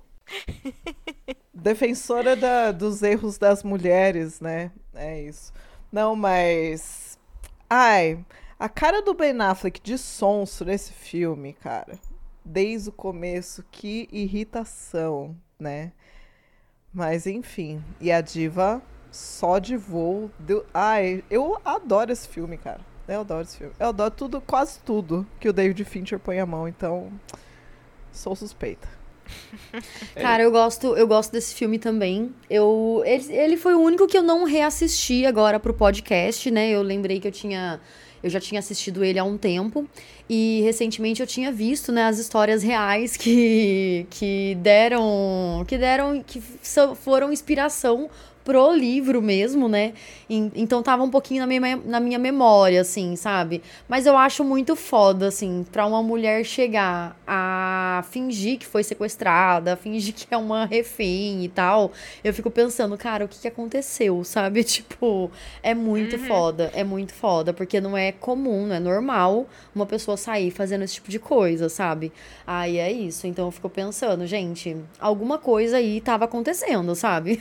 Defensora da, dos erros das mulheres, né? É isso. Não, mas... Ai, a cara do Ben Affleck de sonso nesse filme, cara. Desde o começo, que irritação, né? Mas, enfim. E a diva só de voo. Deu... Ai, eu adoro esse filme, cara. Eu adoro esse filme. Eu adoro tudo, quase tudo que o David Fincher põe a mão, então... Sou suspeita. Cara, eu gosto, eu gosto desse filme também. Eu, ele, ele foi o único que eu não reassisti agora pro podcast, né? Eu lembrei que eu tinha... Eu já tinha assistido ele há um tempo. E recentemente eu tinha visto, né, as histórias reais que, que deram... Que deram... Que foram inspiração pro livro mesmo, né? Então tava um pouquinho na minha, na minha memória, assim, sabe? Mas eu acho muito foda, assim, pra uma mulher chegar a fingir que foi sequestrada, fingir que é uma refém e tal. Eu fico pensando, cara, o que que aconteceu, sabe? Tipo, é muito uhum. foda, é muito foda, porque não é comum, não é normal uma pessoa sair fazendo esse tipo de coisa, sabe? Aí é isso, então eu fico pensando, gente, alguma coisa aí tava acontecendo, sabe?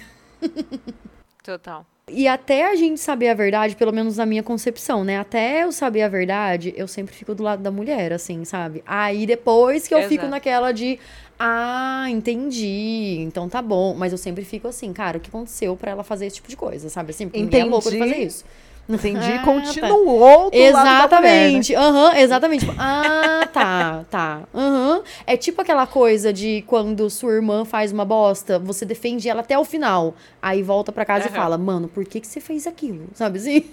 Total. E até a gente saber a verdade, pelo menos na minha concepção, né? Até eu saber a verdade, eu sempre fico do lado da mulher, assim, sabe? Aí depois que eu Exato. Fico naquela de... Ah, entendi. Então tá bom. Mas eu sempre fico assim, cara, o que aconteceu pra ela fazer esse tipo de coisa, sabe? Assim, porque ninguém é louco de fazer isso. Entendi, ah, continuou tá. do Exatamente, lado da mulher, né? uhum, exatamente. Ah, tá, tá. Uhum. É tipo aquela coisa de quando sua irmã faz uma bosta, você defende ela até o final. Aí volta pra casa uhum. e fala, mano, por que que você fez aquilo? Sabe assim?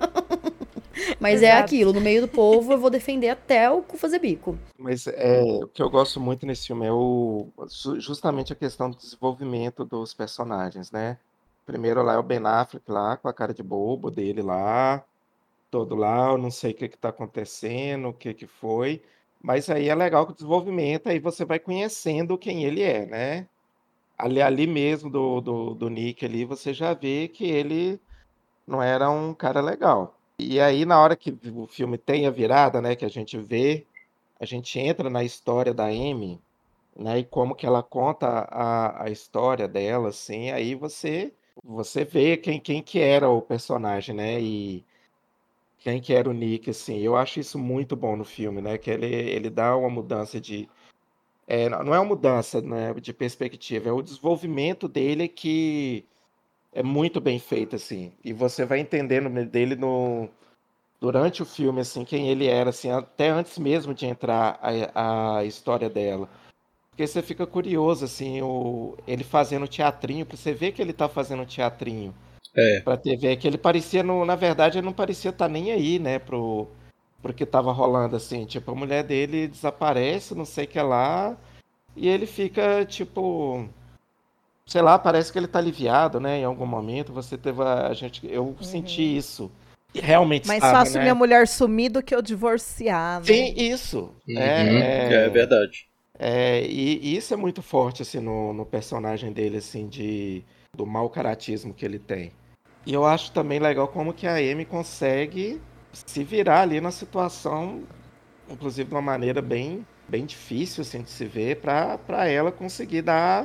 Mas Exato. É aquilo, no meio do povo eu vou defender até o cu fazer bico. Mas é, o que eu gosto muito nesse filme é o, justamente a questão do desenvolvimento dos personagens, né? Primeiro lá é o Ben Affleck lá, com a cara de bobo dele lá, todo lá, eu não sei o que que tá acontecendo, o que que foi, mas aí é legal com o desenvolvimento, aí você vai conhecendo quem ele é, né? Ali, ali mesmo do, do, do Nick ali, você já vê que ele não era um cara legal. E aí na hora que o filme tem a virada, né, que a gente vê, a gente entra na história da Amy, né, e como que ela conta a, a história dela, assim, aí você... Você vê quem, quem que era o personagem, né? E quem que era o Nick, assim. Eu acho isso muito bom no filme, né? Que ele, ele dá uma mudança de... É, não é uma mudança, né, de perspectiva, é o desenvolvimento dele que é muito bem feito, assim. E você vai entendendo dele no, durante o filme, assim, quem ele era, assim, até antes mesmo de entrar a, a história dela. Porque você fica curioso, assim, o, ele fazendo teatrinho, pra você ver que ele tá fazendo teatrinho é. pra T V, que ele parecia, no, na verdade, ele não parecia estar tá nem aí, né, pro, pro que tava rolando, assim, tipo, a mulher dele desaparece, não sei o que lá, e ele fica, tipo, sei lá, parece que ele tá aliviado, né, em algum momento, você teve a, a gente, eu uhum. senti isso, e realmente Mais estava, fácil né? Minha mulher sumir do que eu divorciar, né? Sim, isso, uhum. é, é... é verdade. É, e, e isso é muito forte, assim, no, no personagem dele, assim, de, do mau caratismo que ele tem. E eu acho também legal como que a Amy consegue se virar ali na situação, inclusive de uma maneira bem, bem difícil, assim, de se ver, pra, pra ela conseguir dar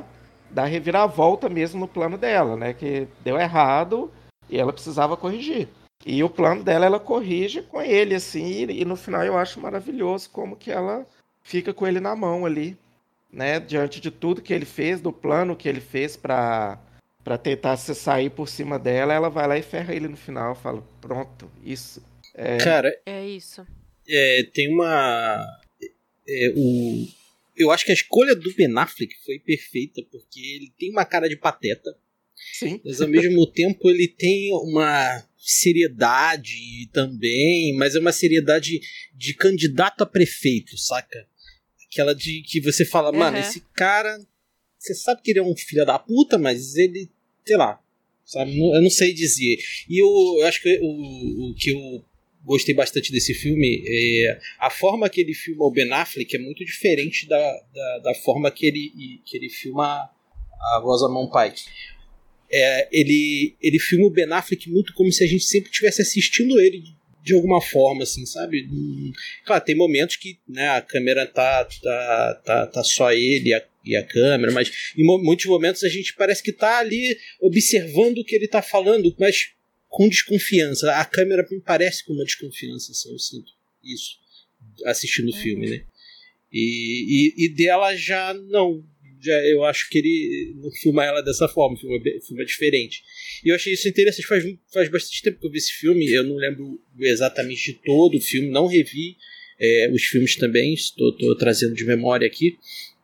da reviravolta mesmo no plano dela, né? Que deu errado e ela precisava corrigir. E o plano dela, ela corrige com ele, assim, e, e no final eu acho maravilhoso como que ela fica com ele na mão ali, né? Diante de tudo que ele fez, do plano que ele fez pra, pra tentar se sair por cima dela, ela vai lá e ferra ele no final, fala, pronto, isso. É... Cara, é isso. É, tem uma... É, o, eu acho que a escolha do Ben Affleck foi perfeita, porque ele tem uma cara de pateta. Sim. Mas ao mesmo tempo ele tem uma seriedade também, mas é uma seriedade de candidato a prefeito, saca? Aquela de que você fala, Uhum. mano, esse cara, você sabe que ele é um filho da puta, mas ele, sei lá, sabe? Eu não sei dizer. E eu, eu acho que o, o que eu gostei bastante desse filme é a forma que ele filma o Ben Affleck é muito diferente da, da, da forma que ele, que ele filma a Rosamund Pike. É, ele, ele filma o Ben Affleck muito como se a gente sempre estivesse assistindo ele de, de alguma forma, assim, sabe? Hum, claro, tem momentos que, né, a câmera tá, tá, tá, tá só ele e a, e a câmera, mas em mo- muitos momentos a gente parece que tá ali observando o que ele tá falando, mas com desconfiança. A câmera me parece com uma desconfiança, assim, eu sinto isso assistindo o Uhum. filme, né? E, e, e dela já não. Já, eu acho que ele não filma ela dessa forma, filma, filma diferente. E eu achei isso interessante. Faz, faz bastante tempo que eu vi esse filme, eu não lembro exatamente de todo o filme, não revi é, os filmes também, estou, estou trazendo de memória aqui.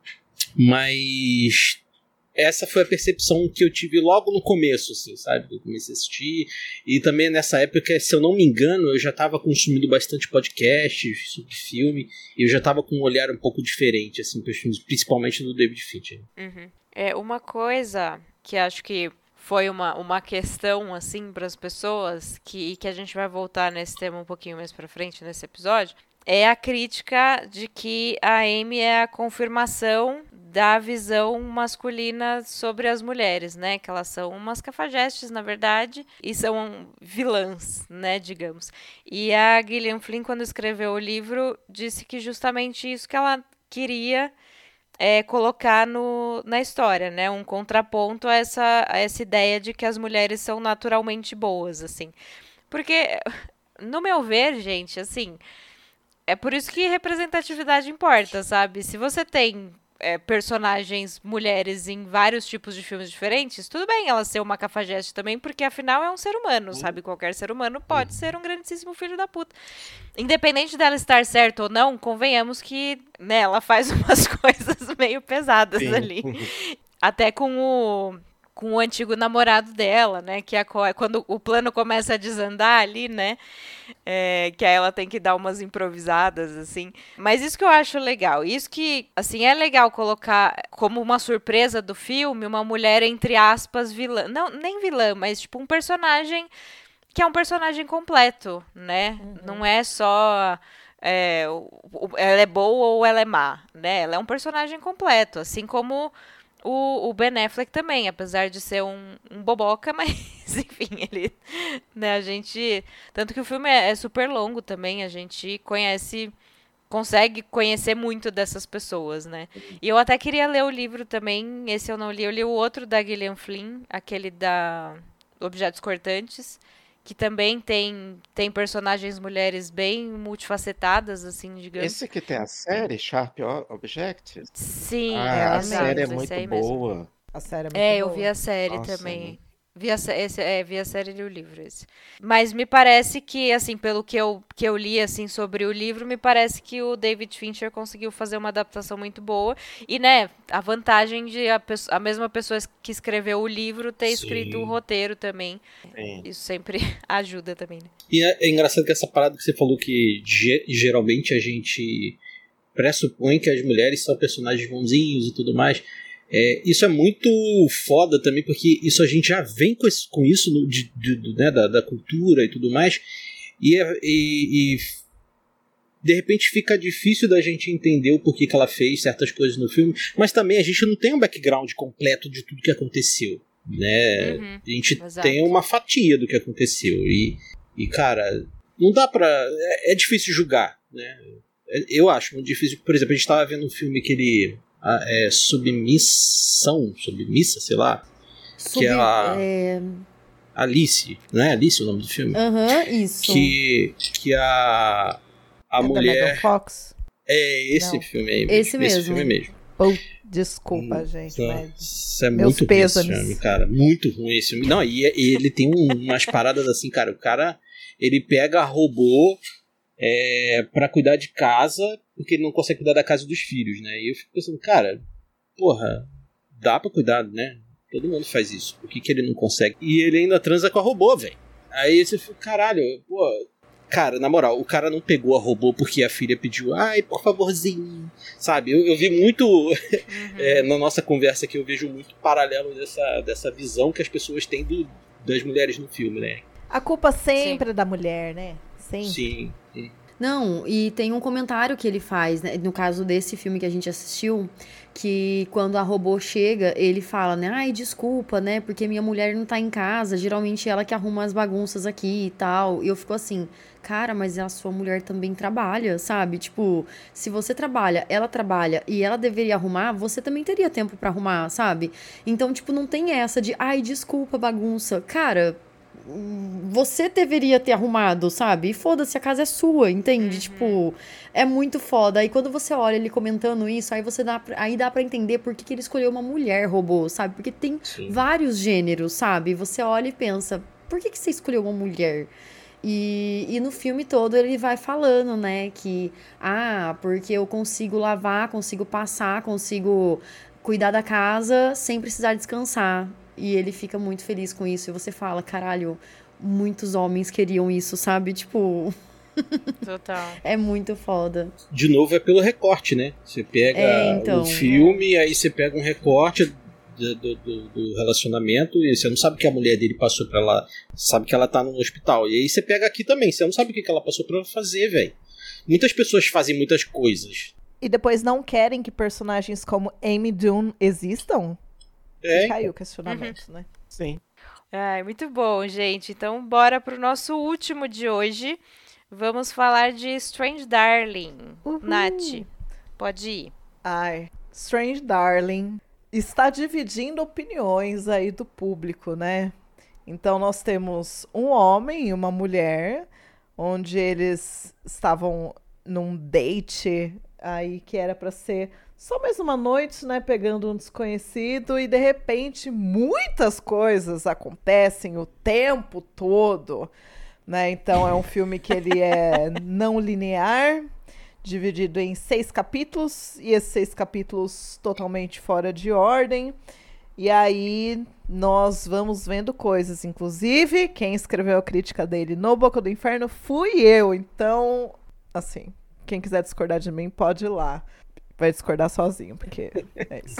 Mas essa foi a percepção que eu tive logo no começo, assim, sabe? Eu comecei a assistir. E também nessa época, se eu não me engano, eu já estava consumindo bastante podcast sobre filme. E eu já estava com um olhar um pouco diferente, assim, para os filmes, principalmente do David Fincher. Uhum. É uma coisa que acho que foi uma, uma questão, assim, para as pessoas, que, e que a gente vai voltar nesse tema um pouquinho mais para frente nesse episódio, é a crítica de que a Amy é a confirmação da visão masculina sobre as mulheres, né? Que elas são umas cafajestes, na verdade, e são vilãs, né, digamos. E a Gillian Flynn, quando escreveu o livro, disse que justamente isso que ela queria é, colocar no, na história, né? Um contraponto a essa, a essa ideia de que as mulheres são naturalmente boas, assim. Porque, no meu ver, gente, assim, é por isso que representatividade importa, sabe? Se você tem é, personagens mulheres em vários tipos de filmes diferentes, tudo bem ela ser uma cafajeste também, porque afinal é um ser humano, sabe? Qualquer ser humano pode ser um grandíssimo filho da puta. Independente dela estar certa ou não, convenhamos que, né, ela faz umas coisas meio pesadas Sim. ali. Até com o, com o antigo namorado dela, né? Que é quando o plano começa a desandar ali, né? É, que aí ela tem que dar umas improvisadas, assim. Mas isso que eu acho legal. Isso que, assim, é legal colocar como uma surpresa do filme uma mulher, entre aspas, vilã. Não, nem vilã, mas tipo um personagem que é um personagem completo, né? Uhum. Não é só... É, ela é boa ou ela é má, né? Ela é um personagem completo, assim como o, o Ben Affleck também, apesar de ser um, um boboca, mas enfim, ele, né, a gente, tanto que o filme é, é super longo também, a gente conhece, consegue conhecer muito dessas pessoas, né? E eu até queria ler o livro também, esse eu não li, eu li o outro da Gillian Flynn, aquele da Objetos Cortantes, que também tem, tem personagens mulheres bem multifacetadas, assim, digamos. Esse que tem a série, Sharp Objects? Sim, ah, é, a exato, série é esse muito aí mesmo. boa. A série é muito É, boa. eu vi a série Nossa, também. é Vi a, esse, é, vi a série e li o livro, esse. Mas me parece que, assim, pelo que eu, que eu li, assim, sobre o livro, me parece que o David Fincher conseguiu fazer uma adaptação muito boa. E, né, a vantagem de a, a mesma pessoa que escreveu o livro ter Sim. escrito o roteiro também. Sim. Isso sempre ajuda também, né? E é, é engraçado que essa parada que você falou que ge- geralmente a gente pressupõe que as mulheres são personagens bonzinhos e tudo mais. É, isso é muito foda também, porque isso a gente já vem com, esse, com isso no, de, de, né, da, da cultura e tudo mais, e, e, e de repente fica difícil da gente entender o porquê que ela fez certas coisas no filme, mas também a gente não tem um background completo de tudo que aconteceu, né? Uhum, a gente exato. tem uma fatia do que aconteceu, e, e cara, não dá pra... É, é difícil julgar, né? Eu acho muito difícil. Por exemplo, a gente tava vendo um filme que ele... a, é, submissão, submissa, sei lá, Sub, que é a é... Alice, não é Alice o nome do filme? Aham, uhum, isso. Que, que a, a é mulher... da Megan Fox? É esse Não. filme aí. Esse Esse mesmo. filme mesmo. Oh, desculpa, Hum, gente, tá. mas... Isso é Meus muito ruim esse pêsames. filme, cara. Muito ruim esse filme. Não, e, e ele tem um, umas paradas assim, cara. O cara, ele pega robô é, pra cuidar de casa, porque ele não consegue cuidar da casa dos filhos, né? E eu fico pensando, cara, porra, dá pra cuidar, né? Todo mundo faz isso. Por que, que ele não consegue? E ele ainda transa com a robô, velho. Aí você fica, caralho, pô... Cara, na moral, o cara não pegou a robô porque a filha pediu, ai, por favorzinho, sabe? Eu, eu vi muito, uhum. é, na nossa conversa aqui, eu vejo muito paralelo dessa, dessa visão que as pessoas têm do, das mulheres no filme, né? A culpa sempre Sim. é da mulher, né? Sempre. Sim. Sim. Não, e tem um comentário que ele faz, né, no caso desse filme que a gente assistiu, que quando a robô chega, ele fala, né, ai, desculpa, né, porque minha mulher não tá em casa, geralmente ela que arruma as bagunças aqui e tal, e eu fico assim, cara, mas a sua mulher também trabalha, sabe, tipo, se você trabalha, ela trabalha e ela deveria arrumar, você também teria tempo pra arrumar, sabe, então, tipo, não tem essa de, ai, desculpa, bagunça, cara... Você deveria ter arrumado, sabe? E foda-se, a casa é sua, entende? Uhum. Tipo, é muito foda. Aí quando você olha ele comentando isso, aí você dá, aí dá pra entender por que, que ele escolheu uma mulher robô, sabe? Porque tem Sim. vários gêneros, sabe? Você olha e pensa, por que, que você escolheu uma mulher? E, e no filme todo ele vai falando, né? Que, ah, porque eu consigo lavar, consigo passar, consigo cuidar da casa sem precisar descansar. E ele fica muito feliz com isso. E você fala, caralho, muitos homens queriam isso, sabe? Tipo... Total. É muito foda. De novo, é pelo recorte, né? Você pega é, então, o filme, é. aí você pega um recorte do, do, do relacionamento e você não sabe o que a mulher dele passou pra ela. Sabe que ela tá no hospital. E aí você pega aqui também. Você não sabe o que ela passou pra ela fazer, velho. Muitas pessoas fazem muitas coisas. E depois não querem que personagens como Amy Dunne existam? É. Caiu o questionamento, uhum. né? Sim. Ai, muito bom, gente. Então, bora pro nosso último de hoje. Vamos falar de Strange Darling. Uhul. Nath, pode ir. Ai, Strange Darling está dividindo opiniões aí do público, né? Então, nós temos um homem e uma mulher, onde eles estavam num date aí que era para ser... Só mais uma noite, né, pegando um desconhecido e, de repente, muitas coisas acontecem o tempo todo, né? Então, é um filme que ele é não linear, dividido em seis capítulos, e esses seis capítulos totalmente fora de ordem. E aí, nós vamos vendo coisas. Inclusive, quem escreveu a crítica dele no Boca do Inferno fui eu. Então, assim, quem quiser discordar de mim, pode ir lá. Vai discordar sozinho, porque é isso.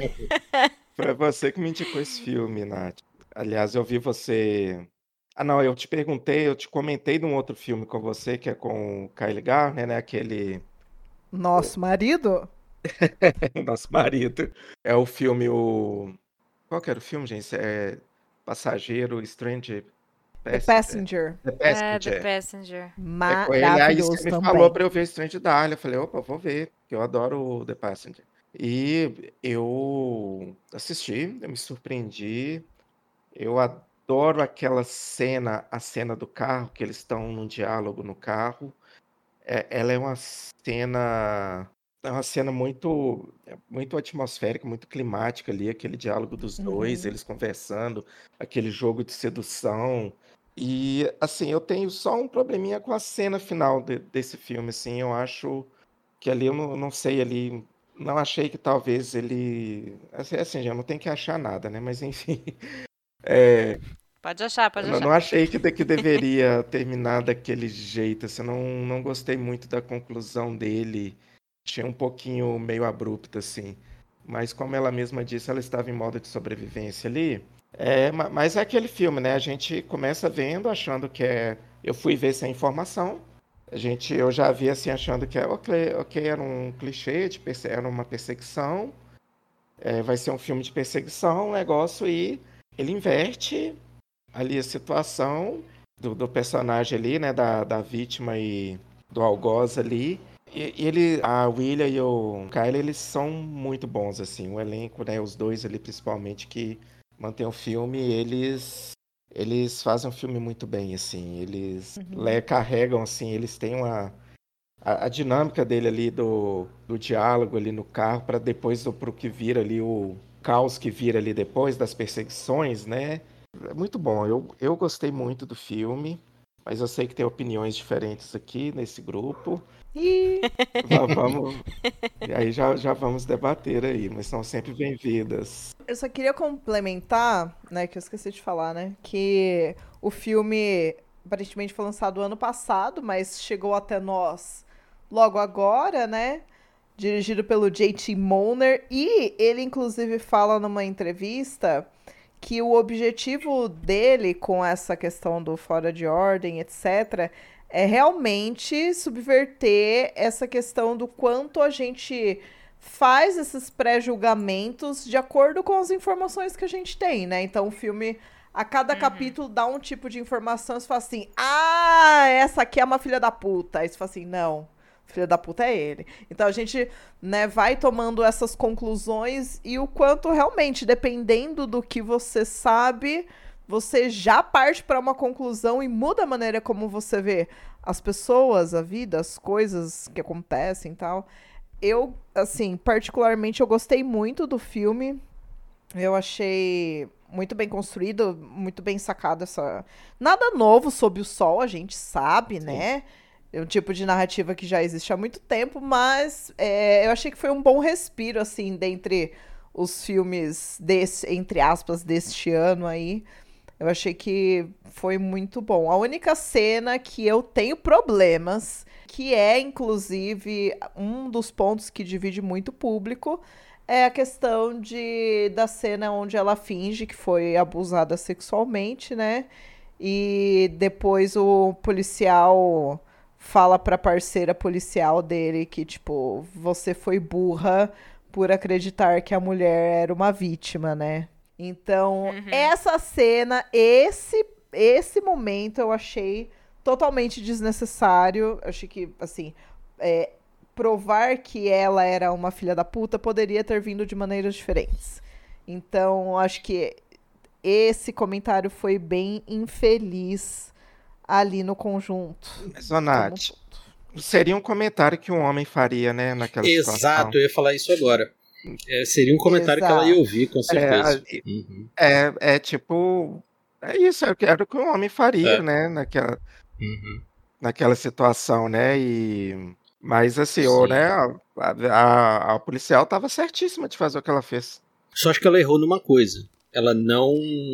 Foi você que me indicou esse filme, Nath. Aliás, eu vi você... Ah, não, eu te perguntei, eu te comentei de um outro filme com você, que é com o Kyle Garner, né? Aquele... Nosso marido? Nosso marido. É o filme, o... Qual que era o filme, gente? É Passageiro, Strange... The Passenger. The Passenger. É, The Passenger. Maravilhoso é ele, aí você me também. falou pra eu ver Strange Darling. Eu falei, opa, vou ver, porque eu adoro o The Passenger. E eu assisti, eu me surpreendi. Eu adoro aquela cena, a cena do carro, que eles estão num diálogo no carro. É, ela é uma cena... É uma cena muito, muito atmosférica, muito climática ali, aquele diálogo dos dois, Uhum. eles conversando, aquele jogo de sedução. E, assim, eu tenho só um probleminha com a cena final de- desse filme, assim, eu acho que ali, eu não, não sei, ali, não achei que talvez ele... Assim, assim, já não tem que achar nada, né, mas enfim, é, Pode achar, pode eu não, achar. não achei que, de- que deveria terminar daquele jeito, assim, eu não, não gostei muito da conclusão dele, achei um pouquinho meio abrupto, assim, mas como ela mesma disse, ela estava em modo de sobrevivência ali. É, ma- mas é aquele filme, né? A gente começa vendo, achando que é. Eu fui ver sem informação. A gente, eu já vi assim, achando que é ok, ok, era um clichê, de perse- era uma perseguição. É, vai ser um filme de perseguição, um negócio, e ele inverte ali a situação do, do personagem ali, né? Da, da vítima e do algoz ali. E, e ele, a William e o Kyle, eles são muito bons, assim. O elenco, né? Os dois ali, principalmente, que mantêm o filme, eles... Eles fazem um filme muito bem, assim. Eles Uhum. le- carregam, assim, eles têm uma... A, a dinâmica dele ali, do, do diálogo ali no carro, para depois do, pro que vira ali, o caos que vira ali depois das perseguições, né? É muito bom. Eu, eu gostei muito do filme, mas eu sei que tem opiniões diferentes aqui nesse grupo. E Va- Vamos, e aí já, já vamos debater aí, mas são sempre bem-vindas. eu só queria complementar, né, que eu esqueci de falar, né, que o filme aparentemente foi lançado ano passado, mas chegou até nós logo agora, né? Dirigido pelo J T Moner, e ele inclusive fala numa entrevista que o objetivo dele com essa questão do fora de ordem, etcétera, é realmente subverter essa questão do quanto a gente faz esses pré-julgamentos de acordo com as informações que a gente tem, né? Então o filme, a cada Uhum. capítulo, dá um tipo de informação, você fala assim, ah, essa aqui é uma filha da puta. Aí você fala assim, não, filho da puta é ele. Então a gente, né, vai tomando essas conclusões e o quanto realmente, dependendo do que você sabe, você já parte para uma conclusão e muda a maneira como você vê as pessoas, a vida, as coisas que acontecem e tal. Eu, assim, particularmente, eu gostei muito do filme. Eu achei muito bem construído, muito bem sacado essa... Nada novo sob o sol, a gente sabe, né? É um tipo de narrativa que já existe há muito tempo, mas é, eu achei que foi um bom respiro, assim, dentre os filmes, desse, entre aspas, deste ano aí. Eu achei que foi muito bom. A única cena que eu tenho problemas, que é, inclusive, um dos pontos que divide muito o público, é a questão de, da cena onde ela finge que foi abusada sexualmente, né? E depois o policial fala pra parceira policial dele que, tipo, você foi burra por acreditar que a mulher era uma vítima, né? Então, Uhum. essa cena, esse, esse momento eu achei totalmente desnecessário. Eu achei que, assim, é, provar que ela era uma filha da puta poderia ter vindo de maneiras diferentes. Então, acho que esse comentário foi bem infeliz ali no conjunto. Mas, ô, Nath, seria um comentário que um homem faria, né, naquela situação. Exato, eu ia falar isso agora. É, seria um comentário Exato. que ela ia ouvir, com certeza. É, Uhum. é, é tipo... É isso, é o que era o que um homem faria, É. né, naquela, Uhum. naquela situação, né, e... Mas, assim, Sim. o, né, a, a, a policial estava certíssima de fazer o que ela fez. Só acho que ela errou numa coisa. Ela não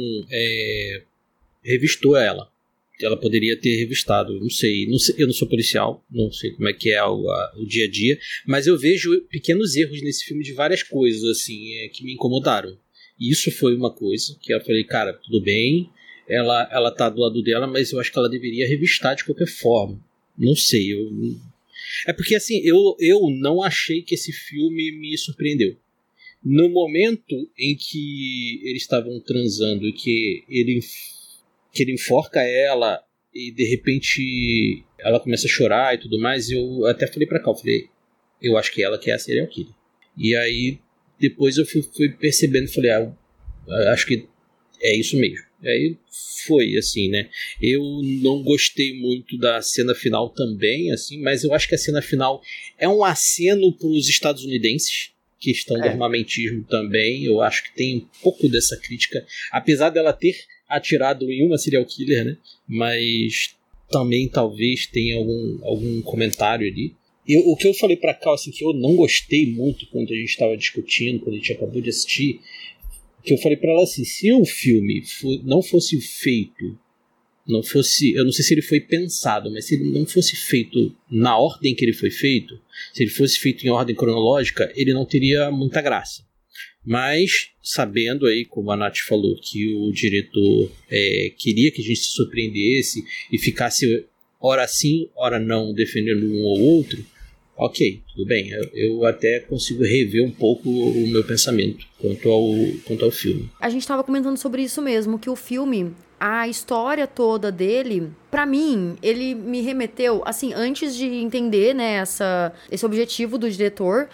é, revistou ela. Ela poderia ter revistado, não sei, não sei, eu não sou policial, não sei como é que é o, a, o dia a dia, mas eu vejo pequenos erros nesse filme de várias coisas, assim, é, que me incomodaram. E isso foi uma coisa que eu falei, cara, tudo bem, ela, ela tá do lado dela, mas eu acho que ela deveria revistar de qualquer forma. Não sei, eu... É porque, assim, eu, eu não achei que esse filme me surpreendeu. No momento em que eles estavam transando e que ele... que ele enforca ela e de repente ela começa a chorar e tudo mais, eu até falei pra cá, eu falei, eu acho que ela que é a serial killer. E aí depois eu fui, fui percebendo, falei, ah, acho que é isso mesmo. E aí foi assim, né? Eu não gostei muito da cena final também, assim, mas eu acho que a cena final é um aceno pros estadunidenses, questão do É. armamentismo também. Eu acho que tem um pouco dessa crítica, apesar dela ter atirado em uma serial killer, né? Mas também talvez tenha algum, algum comentário ali. Eu, o que eu falei pra Cal, assim, que eu não gostei muito quando a gente estava discutindo, quando a gente acabou de assistir, que eu falei pra ela assim, se o filme for, não fosse feito, não fosse, eu não sei se ele foi pensado, mas se ele não fosse feito na ordem que ele foi feito, se ele fosse feito em ordem cronológica, ele não teria muita graça. Mas, sabendo aí, como a Nath falou, que o diretor é, queria que a gente se surpreendesse e ficasse ora sim, ora não, defendendo um ou outro, ok, tudo bem. Eu, eu até consigo rever um pouco o meu pensamento quanto ao, quanto ao filme. A gente tava comentando sobre isso mesmo, que o filme, a história toda dele, pra mim, ele me remeteu, assim, antes de entender, né, essa, esse objetivo do diretor,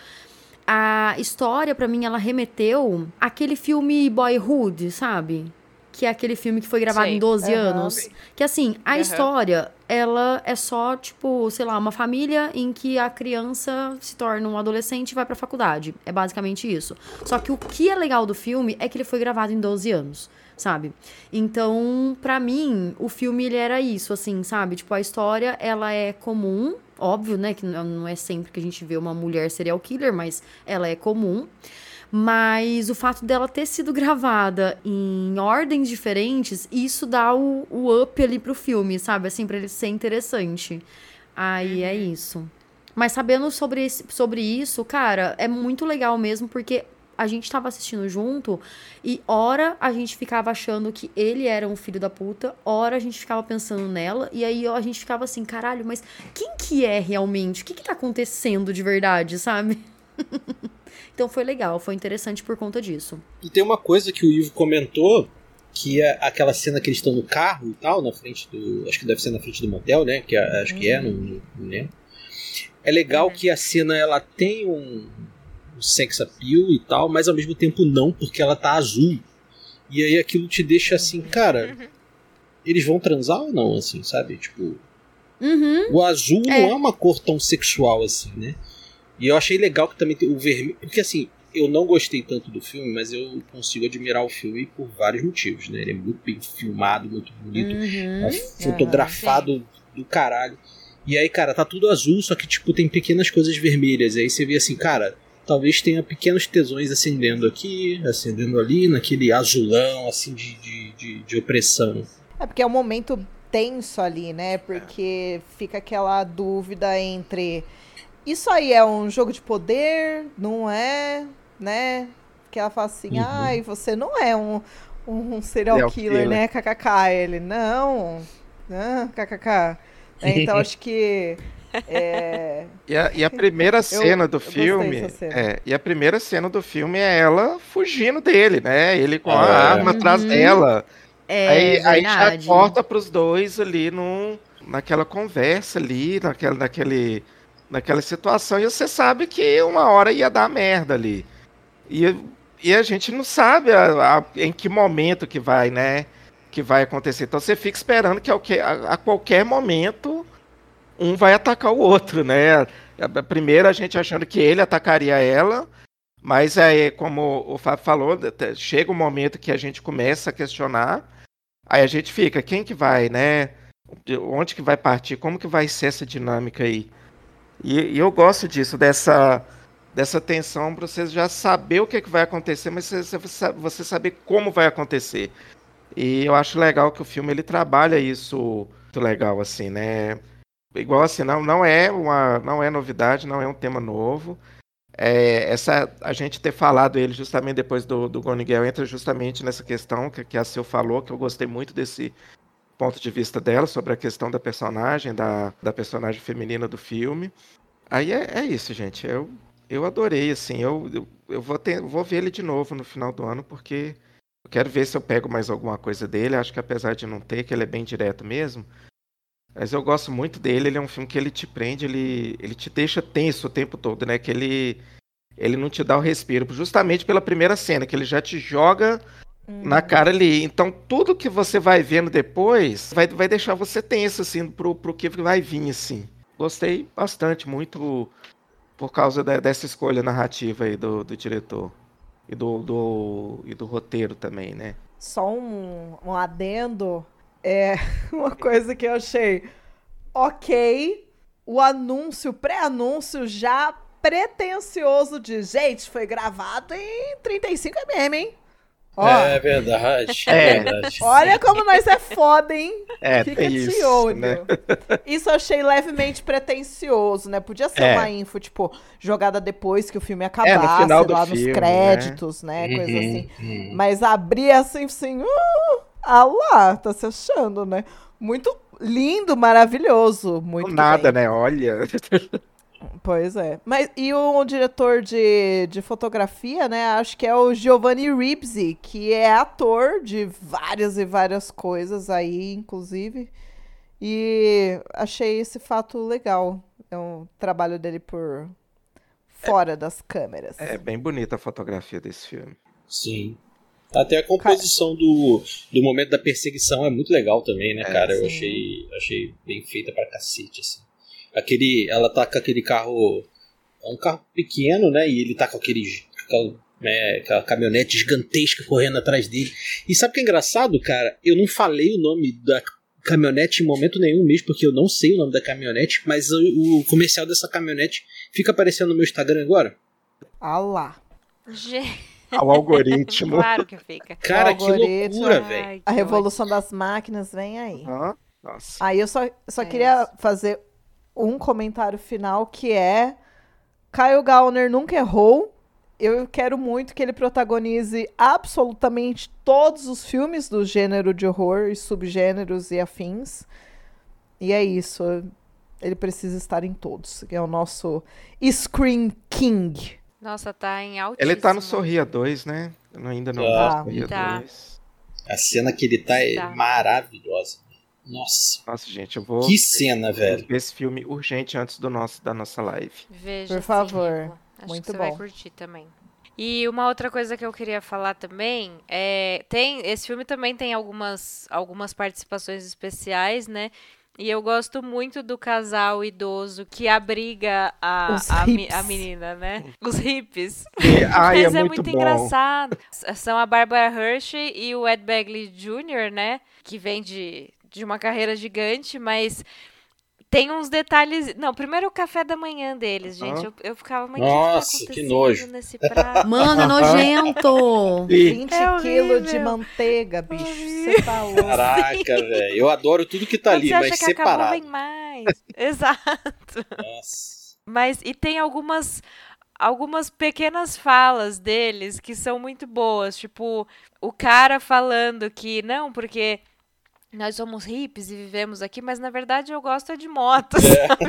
a história, pra mim, ela remeteu àquele filme Boyhood, sabe? Que é aquele filme que foi gravado Sei. em doze Uhum. anos. Que, assim, a Uhum. história, ela é só, tipo, sei lá, uma família em que a criança se torna um adolescente e vai pra faculdade. É basicamente isso. Só que o que é legal do filme é que ele foi gravado em doze anos, sabe? Então, pra mim, o filme, ele era isso, assim, sabe? Tipo, a história, ela é comum, óbvio, né? Que não não é sempre que a gente vê uma mulher serial killer, mas ela é comum. Mas o fato dela ter sido gravada em ordens diferentes, isso dá o, o up ali pro filme, sabe? Assim, pra ele ser interessante. Aí é isso. Mas sabendo sobre, esse- sobre isso, cara, é muito legal mesmo, porque a gente tava assistindo junto e ora a gente ficava achando que ele era um filho da puta, ora a gente ficava pensando nela, e aí ó, a gente ficava assim, caralho, mas quem que é realmente? O que que tá acontecendo de verdade, sabe? Então foi legal, foi interessante por conta disso. E tem uma coisa que o Ivo comentou, que é aquela cena que eles estão no carro e tal, na frente do... Acho que deve ser na frente do motel, né? Que é- acho que é, não, não, não lembro. É legal que a cena, ela tem um, um sex appeal e tal, mas ao mesmo tempo não, porque ela tá azul. E aí aquilo te deixa assim, cara, eles vão transar ou não, assim, sabe? Tipo, Uhum. o azul É. não é uma cor tão sexual assim, né? E eu achei legal que também tem o vermelho. Porque assim, eu não gostei tanto do filme, mas eu consigo admirar o filme por vários motivos, né? Ele é muito bem filmado, muito bonito, Uhum. é fotografado do caralho. E aí, cara, tá tudo azul, só que tipo, tem pequenas coisas vermelhas. E aí você vê assim, cara, talvez tenha pequenos tesões acendendo aqui, acendendo ali, naquele azulão, assim, de, de, de, de opressão. É porque é um momento tenso ali, né? Porque fica aquela dúvida entre isso aí é um jogo de poder, não é, né? Que ela fala assim, Uhum. ai, você não é um, um serial Serial killer, killer. né? K K K. Ele, não, não, K K K. É, então acho que é, E a, e a primeira cena do eu gostei filme. dessa cena. É, e a primeira cena do filme é ela fugindo dele, né? Ele com a É. arma atrás Uhum. dela. É aí, aí já verdade. corta pros dois ali num, naquela conversa ali, naquela, naquele, naquela situação. E você sabe que uma hora ia dar merda ali. E, e a gente não sabe a- a- em que momento que vai, né? Que vai acontecer. Então você fica esperando que a, que- a- a qualquer momento um vai atacar o outro, né? A- a- Primeiro a gente achando que ele atacaria ela, mas aí, como o Fábio falou, até chega um momento que a gente começa a questionar, aí a gente fica, quem que vai, né? De onde que vai partir? Como que vai ser essa dinâmica aí? E, e eu gosto disso, dessa, dessa tensão para você já saber o que, que vai acontecer, mas você, você você saber como vai acontecer. E eu acho legal que o filme ele trabalha isso muito legal, assim, né? Igual assim, não, não é uma, não é novidade, não é um tema novo. É, essa, a gente ter falado ele justamente depois do, do Gone Girl entra justamente nessa questão que, que a Sil falou, que eu gostei muito desse ponto de vista dela sobre a questão da personagem, da, da personagem feminina do filme. Aí é, é isso, gente. Eu, eu adorei, assim. Eu, eu, eu vou, ter, vou ver ele de novo no final do ano, porque eu quero ver se eu pego mais alguma coisa dele. Acho que apesar de não ter, que ele é bem direto mesmo. Mas eu gosto muito dele. Ele é um filme que ele te prende, ele, ele te deixa tenso o tempo todo, né? Que ele, ele não te dá o respiro. Justamente pela primeira cena, que ele já te joga na cara ali. Então, tudo que você vai vendo depois vai, vai deixar você tenso, assim, pro, pro que vai vir, assim. Gostei bastante, muito por causa da- dessa escolha narrativa aí do, do diretor. E do, do, e do roteiro também, né? Só um, um adendo, é uma coisa que eu achei ok, o anúncio, o pré-anúncio já pretensioso de, gente, foi gravado em trinta e cinco milímetros, hein? Ó, É verdade. É. É verdade. olha como nós é foda, hein? É, Fica tem de isso, olho. né? Isso eu achei levemente pretencioso, né? Podia ser É. uma info, tipo, jogada depois que o filme É, acabasse, no final do lá filme, nos créditos, né? Uhum, Coisa assim. uhum. Mas abrir assim, assim, uh, ah lá, tá se achando, né? Muito lindo, maravilhoso. Muito Do nada, bem. né? Olha. Pois é. Mas e o diretor de, de fotografia, né? Acho que é o Giovanni Ribisi, que é ator de várias e várias coisas aí, inclusive. E achei esse fato legal. É um trabalho dele por fora das câmeras. É bem bonita a fotografia desse filme. Sim. Até a composição do, do momento da perseguição é muito legal também, né, É, cara? Eu sim. achei, achei bem feita pra cacete, assim. Aquele, ela tá com aquele carro... É um carro pequeno, né? E ele tá com aquele... Aquela, né, aquela caminhonete gigantesca correndo atrás dele. E sabe o que é engraçado, cara? Eu não falei o nome da caminhonete em momento nenhum mesmo, porque eu não sei o nome da caminhonete, mas o, o comercial dessa caminhonete fica aparecendo no meu Instagram agora. Ah lá. Gente, Ao algoritmo. claro que fica. Cara, O que algoritmo, loucura, Ai, velho. que A revolução das máquinas vem aí. Aham. Nossa. Aí eu só, só É queria isso. fazer um comentário final, que é Kyle Gallner nunca errou. Eu quero muito que ele protagonize absolutamente todos os filmes do gênero de horror e subgêneros e afins. E é isso. Ele precisa estar em todos. É o nosso Scream King. Nossa, tá em altíssimo. Ele tá no Sorria dois, né? Eu ainda não Tá. vi o Sorria Tá. dois. A cena que ele tá é Tá. maravilhosa. Nossa, Nossa, gente, eu vou que cena, velho. ver esse filme urgente antes do nosso, da nossa live. Veja, Por sim, favor. Rico. Acho Muito que você bom. vai curtir também. E uma outra coisa que eu queria falar também é, tem esse filme também tem algumas algumas participações especiais, né? E eu gosto muito do casal idoso que abriga a, Os a, me- hips. a menina, né? Os hippies. E, ai, Mas é é muito, muito bom. engraçado. São a Barbara Hershey e o Ed Begley Júnior, né? Que vem de, de uma carreira gigante, mas tem uns detalhes. Não, primeiro o café da manhã deles, gente. Eu, eu ficava, mas o Nossa, que, que tá que acontecendo nojo. nesse prato? Mano, é nojento. E vinte É quilos de horrível. manteiga, bicho. Você tá louco. Caraca, velho. Eu adoro tudo que tá Quando ali, você acha mas que acabou, separado. vem mais. Exato. Nossa. Mas, e tem algumas, algumas pequenas falas deles que são muito boas. Tipo, o cara falando que, não, porque nós somos hippies e vivemos aqui, mas na verdade eu gosto é de motos.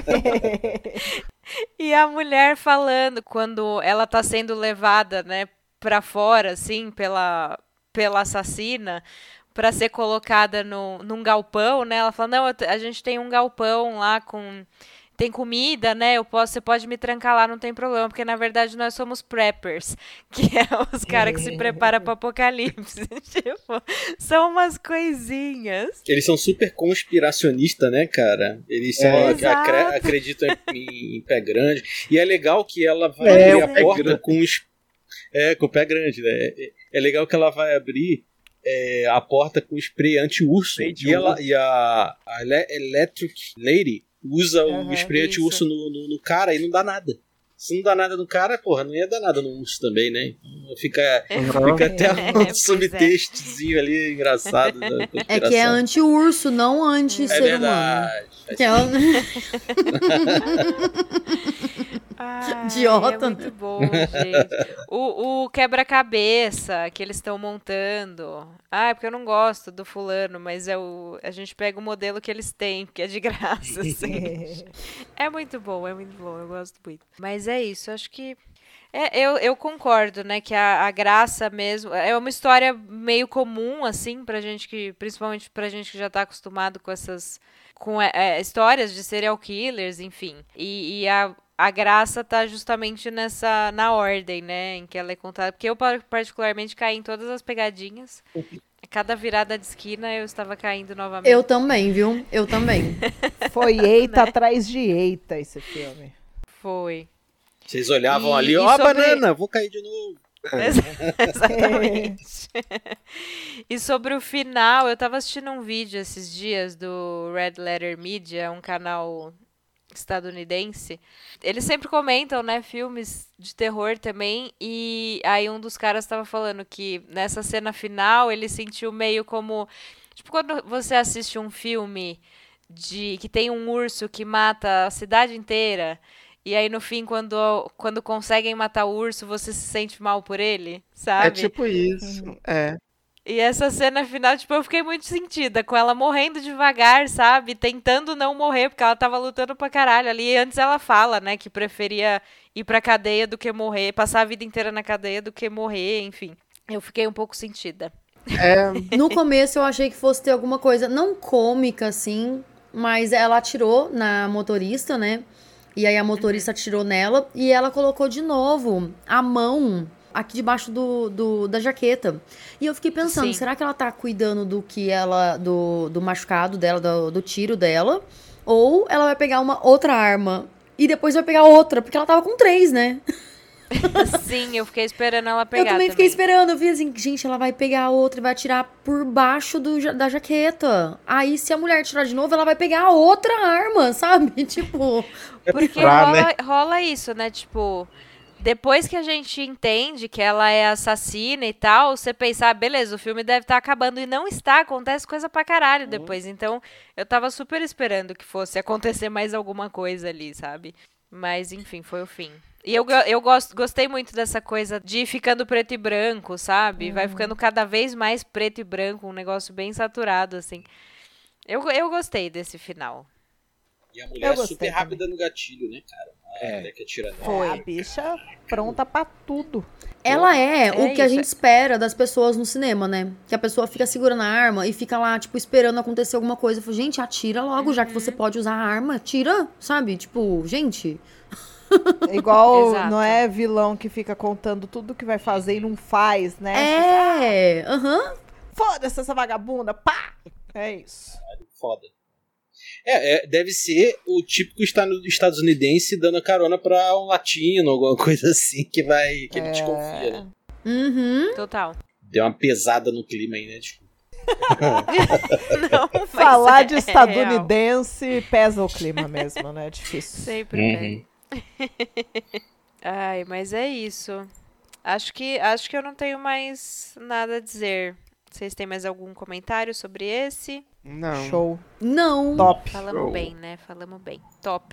E a mulher falando, quando ela tá sendo levada, né, pra fora, assim, pela, pela assassina, pra ser colocada no, num galpão, né? Ela fala, não, eu te- a gente tem um galpão lá com... Tem comida, né? Eu posso, você pode me trancar lá, não tem problema, porque na verdade nós somos preppers, que é os caras que se preparam pro apocalipse. Tipo, são umas coisinhas. Eles são super conspiracionistas, né, cara? Eles são, É. acre- Exato. acreditam em, em pé grande. E é legal que ela vai É, abrir o a pé porta grande. com os. É, com o pé grande, né? É, é legal que ela vai abrir é, a porta com spray anti-urso. Spray de E, ela, urso. e a, a Ele- Electric Lady usa o Aham, spray anti-urso no, no, no cara e não dá nada. Se não dá nada no cara, porra, não ia dar nada no urso também, né? Então fica, fica até É, um pois é. subtextozinho ali engraçado. Da É que é conspiração. anti-urso, não É anti-ser humano. verdade. Faz Que ela- Ai, Idiota, é muito bom, gente. O, o quebra-cabeça que eles estão montando. Ah, é porque eu não gosto do fulano, mas é o, a gente pega o modelo que eles têm, que é de graça, assim. É muito bom, é muito bom, eu gosto muito. Mas é isso, acho que... É, eu, eu concordo, né, que a, a graça mesmo... É uma história meio comum, assim, pra gente que... Principalmente pra gente que já tá acostumado com essas... Com é, é, histórias de serial killers, enfim. E, e a... A graça tá justamente nessa, na ordem, né, em que ela é contada. Porque eu, par- particularmente, caí em todas as pegadinhas. A cada virada de esquina, eu estava caindo novamente. Eu também, viu? Eu também. Foi eita Né? atrás de eita esse filme. Foi. Vocês olhavam E- ali, e ó, a sobre- banana, vou cair de novo. Exatamente. E sobre o final, eu tava assistindo um vídeo esses dias do Red Letter Media, um canal estadunidense. Eles sempre comentam, né, filmes de terror também, e aí um dos caras tava falando que nessa cena final ele sentiu meio como, tipo, quando você assiste um filme de que tem um urso que mata a cidade inteira, e aí no fim quando quando conseguem matar o urso, você se sente mal por ele, sabe? é tipo isso. É. E essa cena final, tipo, eu fiquei muito sentida com ela morrendo devagar, sabe? Tentando não morrer, porque ela tava lutando pra caralho ali. E antes ela fala, né, que preferia ir pra cadeia do que morrer, passar a vida inteira na cadeia do que morrer, enfim. Eu fiquei um pouco sentida. É, No começo eu achei que fosse ter alguma coisa, não cômica, assim, mas ela atirou na motorista, né? E aí a motorista atirou nela e ela colocou de novo a mão aqui debaixo do, do, da jaqueta. E eu fiquei pensando, Sim. será que ela tá cuidando do que ela, do, do machucado dela, do, do tiro dela? Ou ela vai pegar uma outra arma e depois vai pegar outra, porque ela tava com três, né? Sim, eu fiquei esperando ela pegar Eu também fiquei esperando, eu vi assim, gente, ela vai pegar a outra e vai atirar por baixo do, ja- da jaqueta. Aí, se a mulher tirar de novo, ela vai pegar a outra arma, sabe? Tipo, Porque Pra, rola, né? rola isso, né? Tipo, depois que a gente entende que ela é assassina e tal, você pensa, ah, beleza, o filme deve estar acabando. E não está, acontece coisa pra caralho depois. Então, eu tava super esperando que fosse acontecer mais alguma coisa ali, sabe? Mas, enfim, foi o fim. E eu, go- eu gosto, gostei muito dessa coisa de ir ficando preto e branco, sabe? Vai ficando cada vez mais preto e branco, um negócio bem saturado, assim. Eu, eu gostei desse final. E a Eu mulher gostei super rápida no gatilho, né, cara? A É. mulher que atira nela. Foi. A bicha pronta pra tudo. ela é, É o que a isso. gente espera das pessoas no cinema, né? Que a pessoa fica segurando a arma e fica lá, tipo, esperando acontecer alguma coisa. Eu falo, gente, atira logo, já que você pode usar a arma, tira, sabe? Tipo, gente. É igual, Exato. não é vilão que fica contando tudo que vai fazer e não faz, né? É, aham. Foda-se essa vagabunda, pá! É isso. Foda. É, é, deve ser o típico estado- estadunidense dando carona pra um latino, alguma coisa assim, que vai. Que ele É. desconfia, né? Uhum. Total. Deu uma pesada no clima aí, né? Tipo, Não, mas Falar é de real. estadunidense pesa o clima mesmo, né? É difícil. Sempre Uhum. tem. Ai, mas é isso. Acho que, acho que eu não tenho mais nada a dizer. Vocês têm mais algum comentário sobre esse? não. Show. Não. Top. Falamos Show. bem, né? Falamos bem. Top.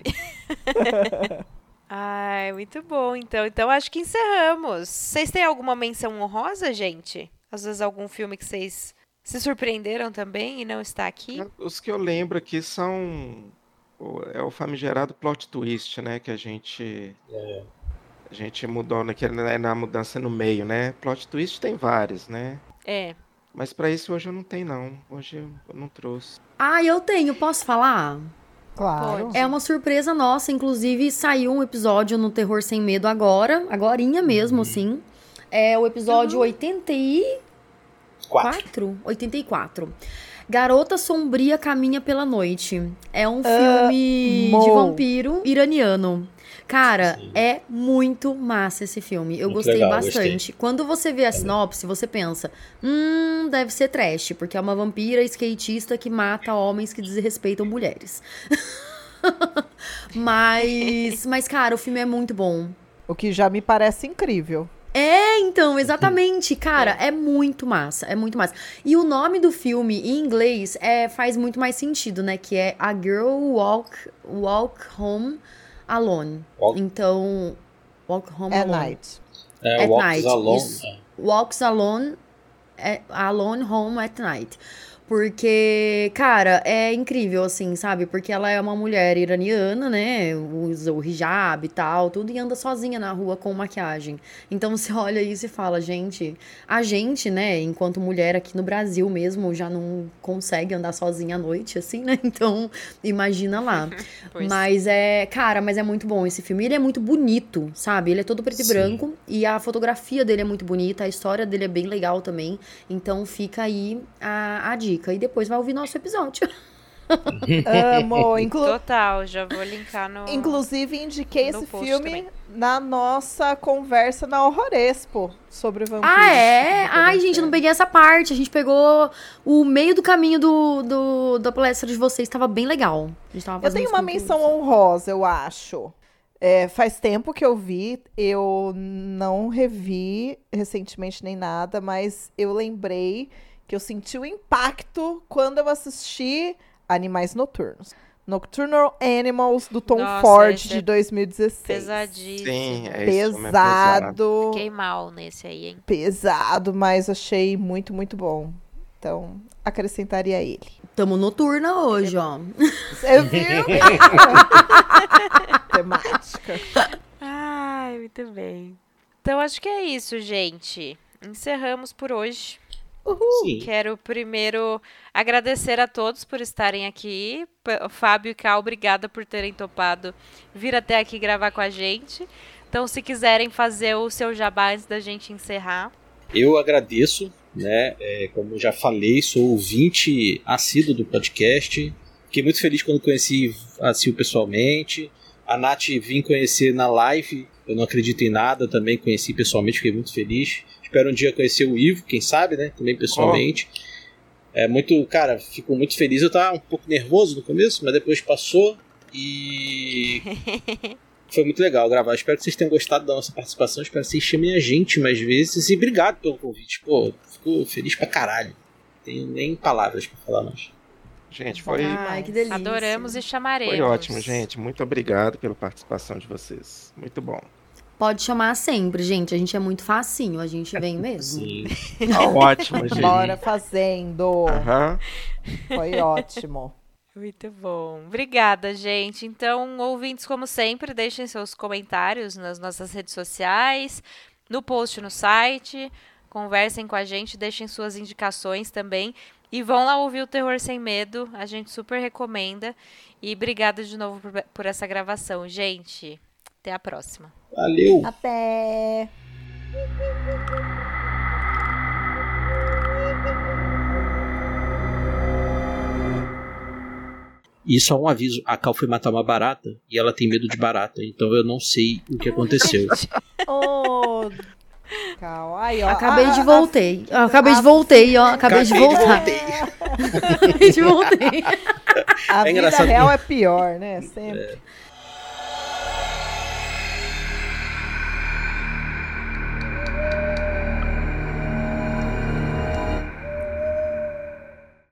Ai, muito bom. Então, então acho que encerramos. Vocês têm alguma menção honrosa, gente? Às vezes algum filme que vocês se surpreenderam também e não está aqui? Os que eu lembro aqui são. o- É o famigerado plot twist, né? Que a gente. A gente mudou naquele, né, na mudança no meio, né? Plot twist tem vários, né? É. Mas pra isso hoje eu não tenho, não. Hoje eu eu não trouxe. Ah, eu tenho, posso falar? Claro. Pode. É uma surpresa nossa, inclusive saiu um episódio no Terror Sem Medo agora, agorinha mesmo, assim. É o episódio oitenta e quatro. quatro? oitenta e quatro. Garota Sombria Caminha pela Noite. É um filme Amo. de vampiro iraniano. Cara, Sim. é muito massa esse filme. Eu Muito gostei legal, bastante. gostei. Quando você vê a sinopse, você pensa, hum, deve ser trash, porque é uma vampira skatista que mata homens que desrespeitam mulheres. mas, mas, cara, o filme é muito bom. O que já me parece incrível. É, então, exatamente. Cara, é muito massa, é muito massa. E o nome do filme, em inglês, é, faz muito mais sentido, né? Que é A Girl Walk, Walk Home Alone. Walk- Então, Walk Home É Alone. night. É, At Walks Night, Alone. isso. é. Walks Alone, é, Alone Home at Night. Porque, cara, é incrível, assim, sabe? Porque ela é uma mulher iraniana, né? Usa o hijab e tal, tudo, e anda sozinha na rua com maquiagem. Então você olha isso e fala, gente, a gente, né, enquanto mulher aqui no Brasil mesmo, já não consegue andar sozinha à noite, assim, né? Então, imagina lá. Pois. Mas é, cara, mas é muito bom esse filme. Ele é muito bonito, sabe? Ele é todo preto e Sim. branco e a fotografia dele é muito bonita, a história dele é bem legal também. Então fica aí a, a dica. E depois vai ouvir nosso episódio. Amo. Inclu- Total, já vou linkar no... Inclusive, indiquei no esse post filme também. na nossa conversa na Horrorespo sobre vampiros. Ah, é? Então, Ai, gente, eu não peguei essa parte. A gente pegou o meio do caminho do, do, da palestra de vocês. Tava bem legal. A gente tava Eu fazendo tenho uns uma conteúdos. menção honrosa, eu acho. É, faz tempo que eu vi, eu não revi recentemente nem nada, mas eu lembrei que eu senti o impacto quando eu assisti Animais Noturnos. Nocturnal Animals, do Tom Nossa, Ford, esse de é dois mil e dezesseis. Pesadíssimo. Sim, é esse filme é pesado. Pesado. Fiquei mal nesse aí, hein? Pesado, mas achei muito, muito bom. Então, acrescentaria ele. Tamo noturna hoje, ó. Você viu? Temática. Ai, muito bem. Então, acho que é isso, gente. Encerramos por hoje. Sim. Quero primeiro agradecer a todos por estarem aqui. P- Fábio e Cal, obrigada por terem topado vir até aqui gravar com a gente. Então, se quiserem fazer o seu jabá antes da gente encerrar. Eu agradeço, né? É, como já falei, sou ouvinte assíduo do podcast. Fiquei muito feliz quando conheci a Sil pessoalmente. A Nath vim conhecer na live. Eu não acredito em nada, também conheci pessoalmente, fiquei muito feliz. Espero um dia conhecer o Ivo, quem sabe, né? Também pessoalmente. Oh. É muito, cara, fico muito feliz. Eu tava um pouco nervoso no começo, mas depois passou e foi muito legal gravar. Espero que vocês tenham gostado da nossa participação. Espero que vocês chamem a gente mais vezes. E obrigado pelo convite. Pô, fico feliz pra caralho. Não tenho nem palavras pra falar mais. Gente, foi... Ai, que delícia. Adoramos e chamaremos. Foi ótimo, gente. Muito obrigado pela participação de vocês. Muito bom. Pode chamar sempre, gente. A gente é muito facinho, a gente vem mesmo. Sim. Tá ótimo, gente. Bora fazendo. Aham. Foi ótimo. Muito bom. Obrigada, gente. Então, ouvintes, como sempre, deixem seus comentários nas nossas redes sociais, no post no site, conversem com a gente, deixem suas indicações também. E vão lá ouvir o Terror Sem Medo, a gente super recomenda. E obrigada de novo por, por essa gravação, gente. Até a próxima. Valeu! Até! E só um aviso, a Cal foi matar uma barata e ela tem medo de barata, então eu não sei o que aconteceu. Ô, Cal, aí, ó. Acabei a- de a- voltei. Ó, Acabei de voltei, ó. Acabei de Acabei de voltar. voltei. Acabei de voltei. A É vida engraçado real que- é pior, né? Sempre.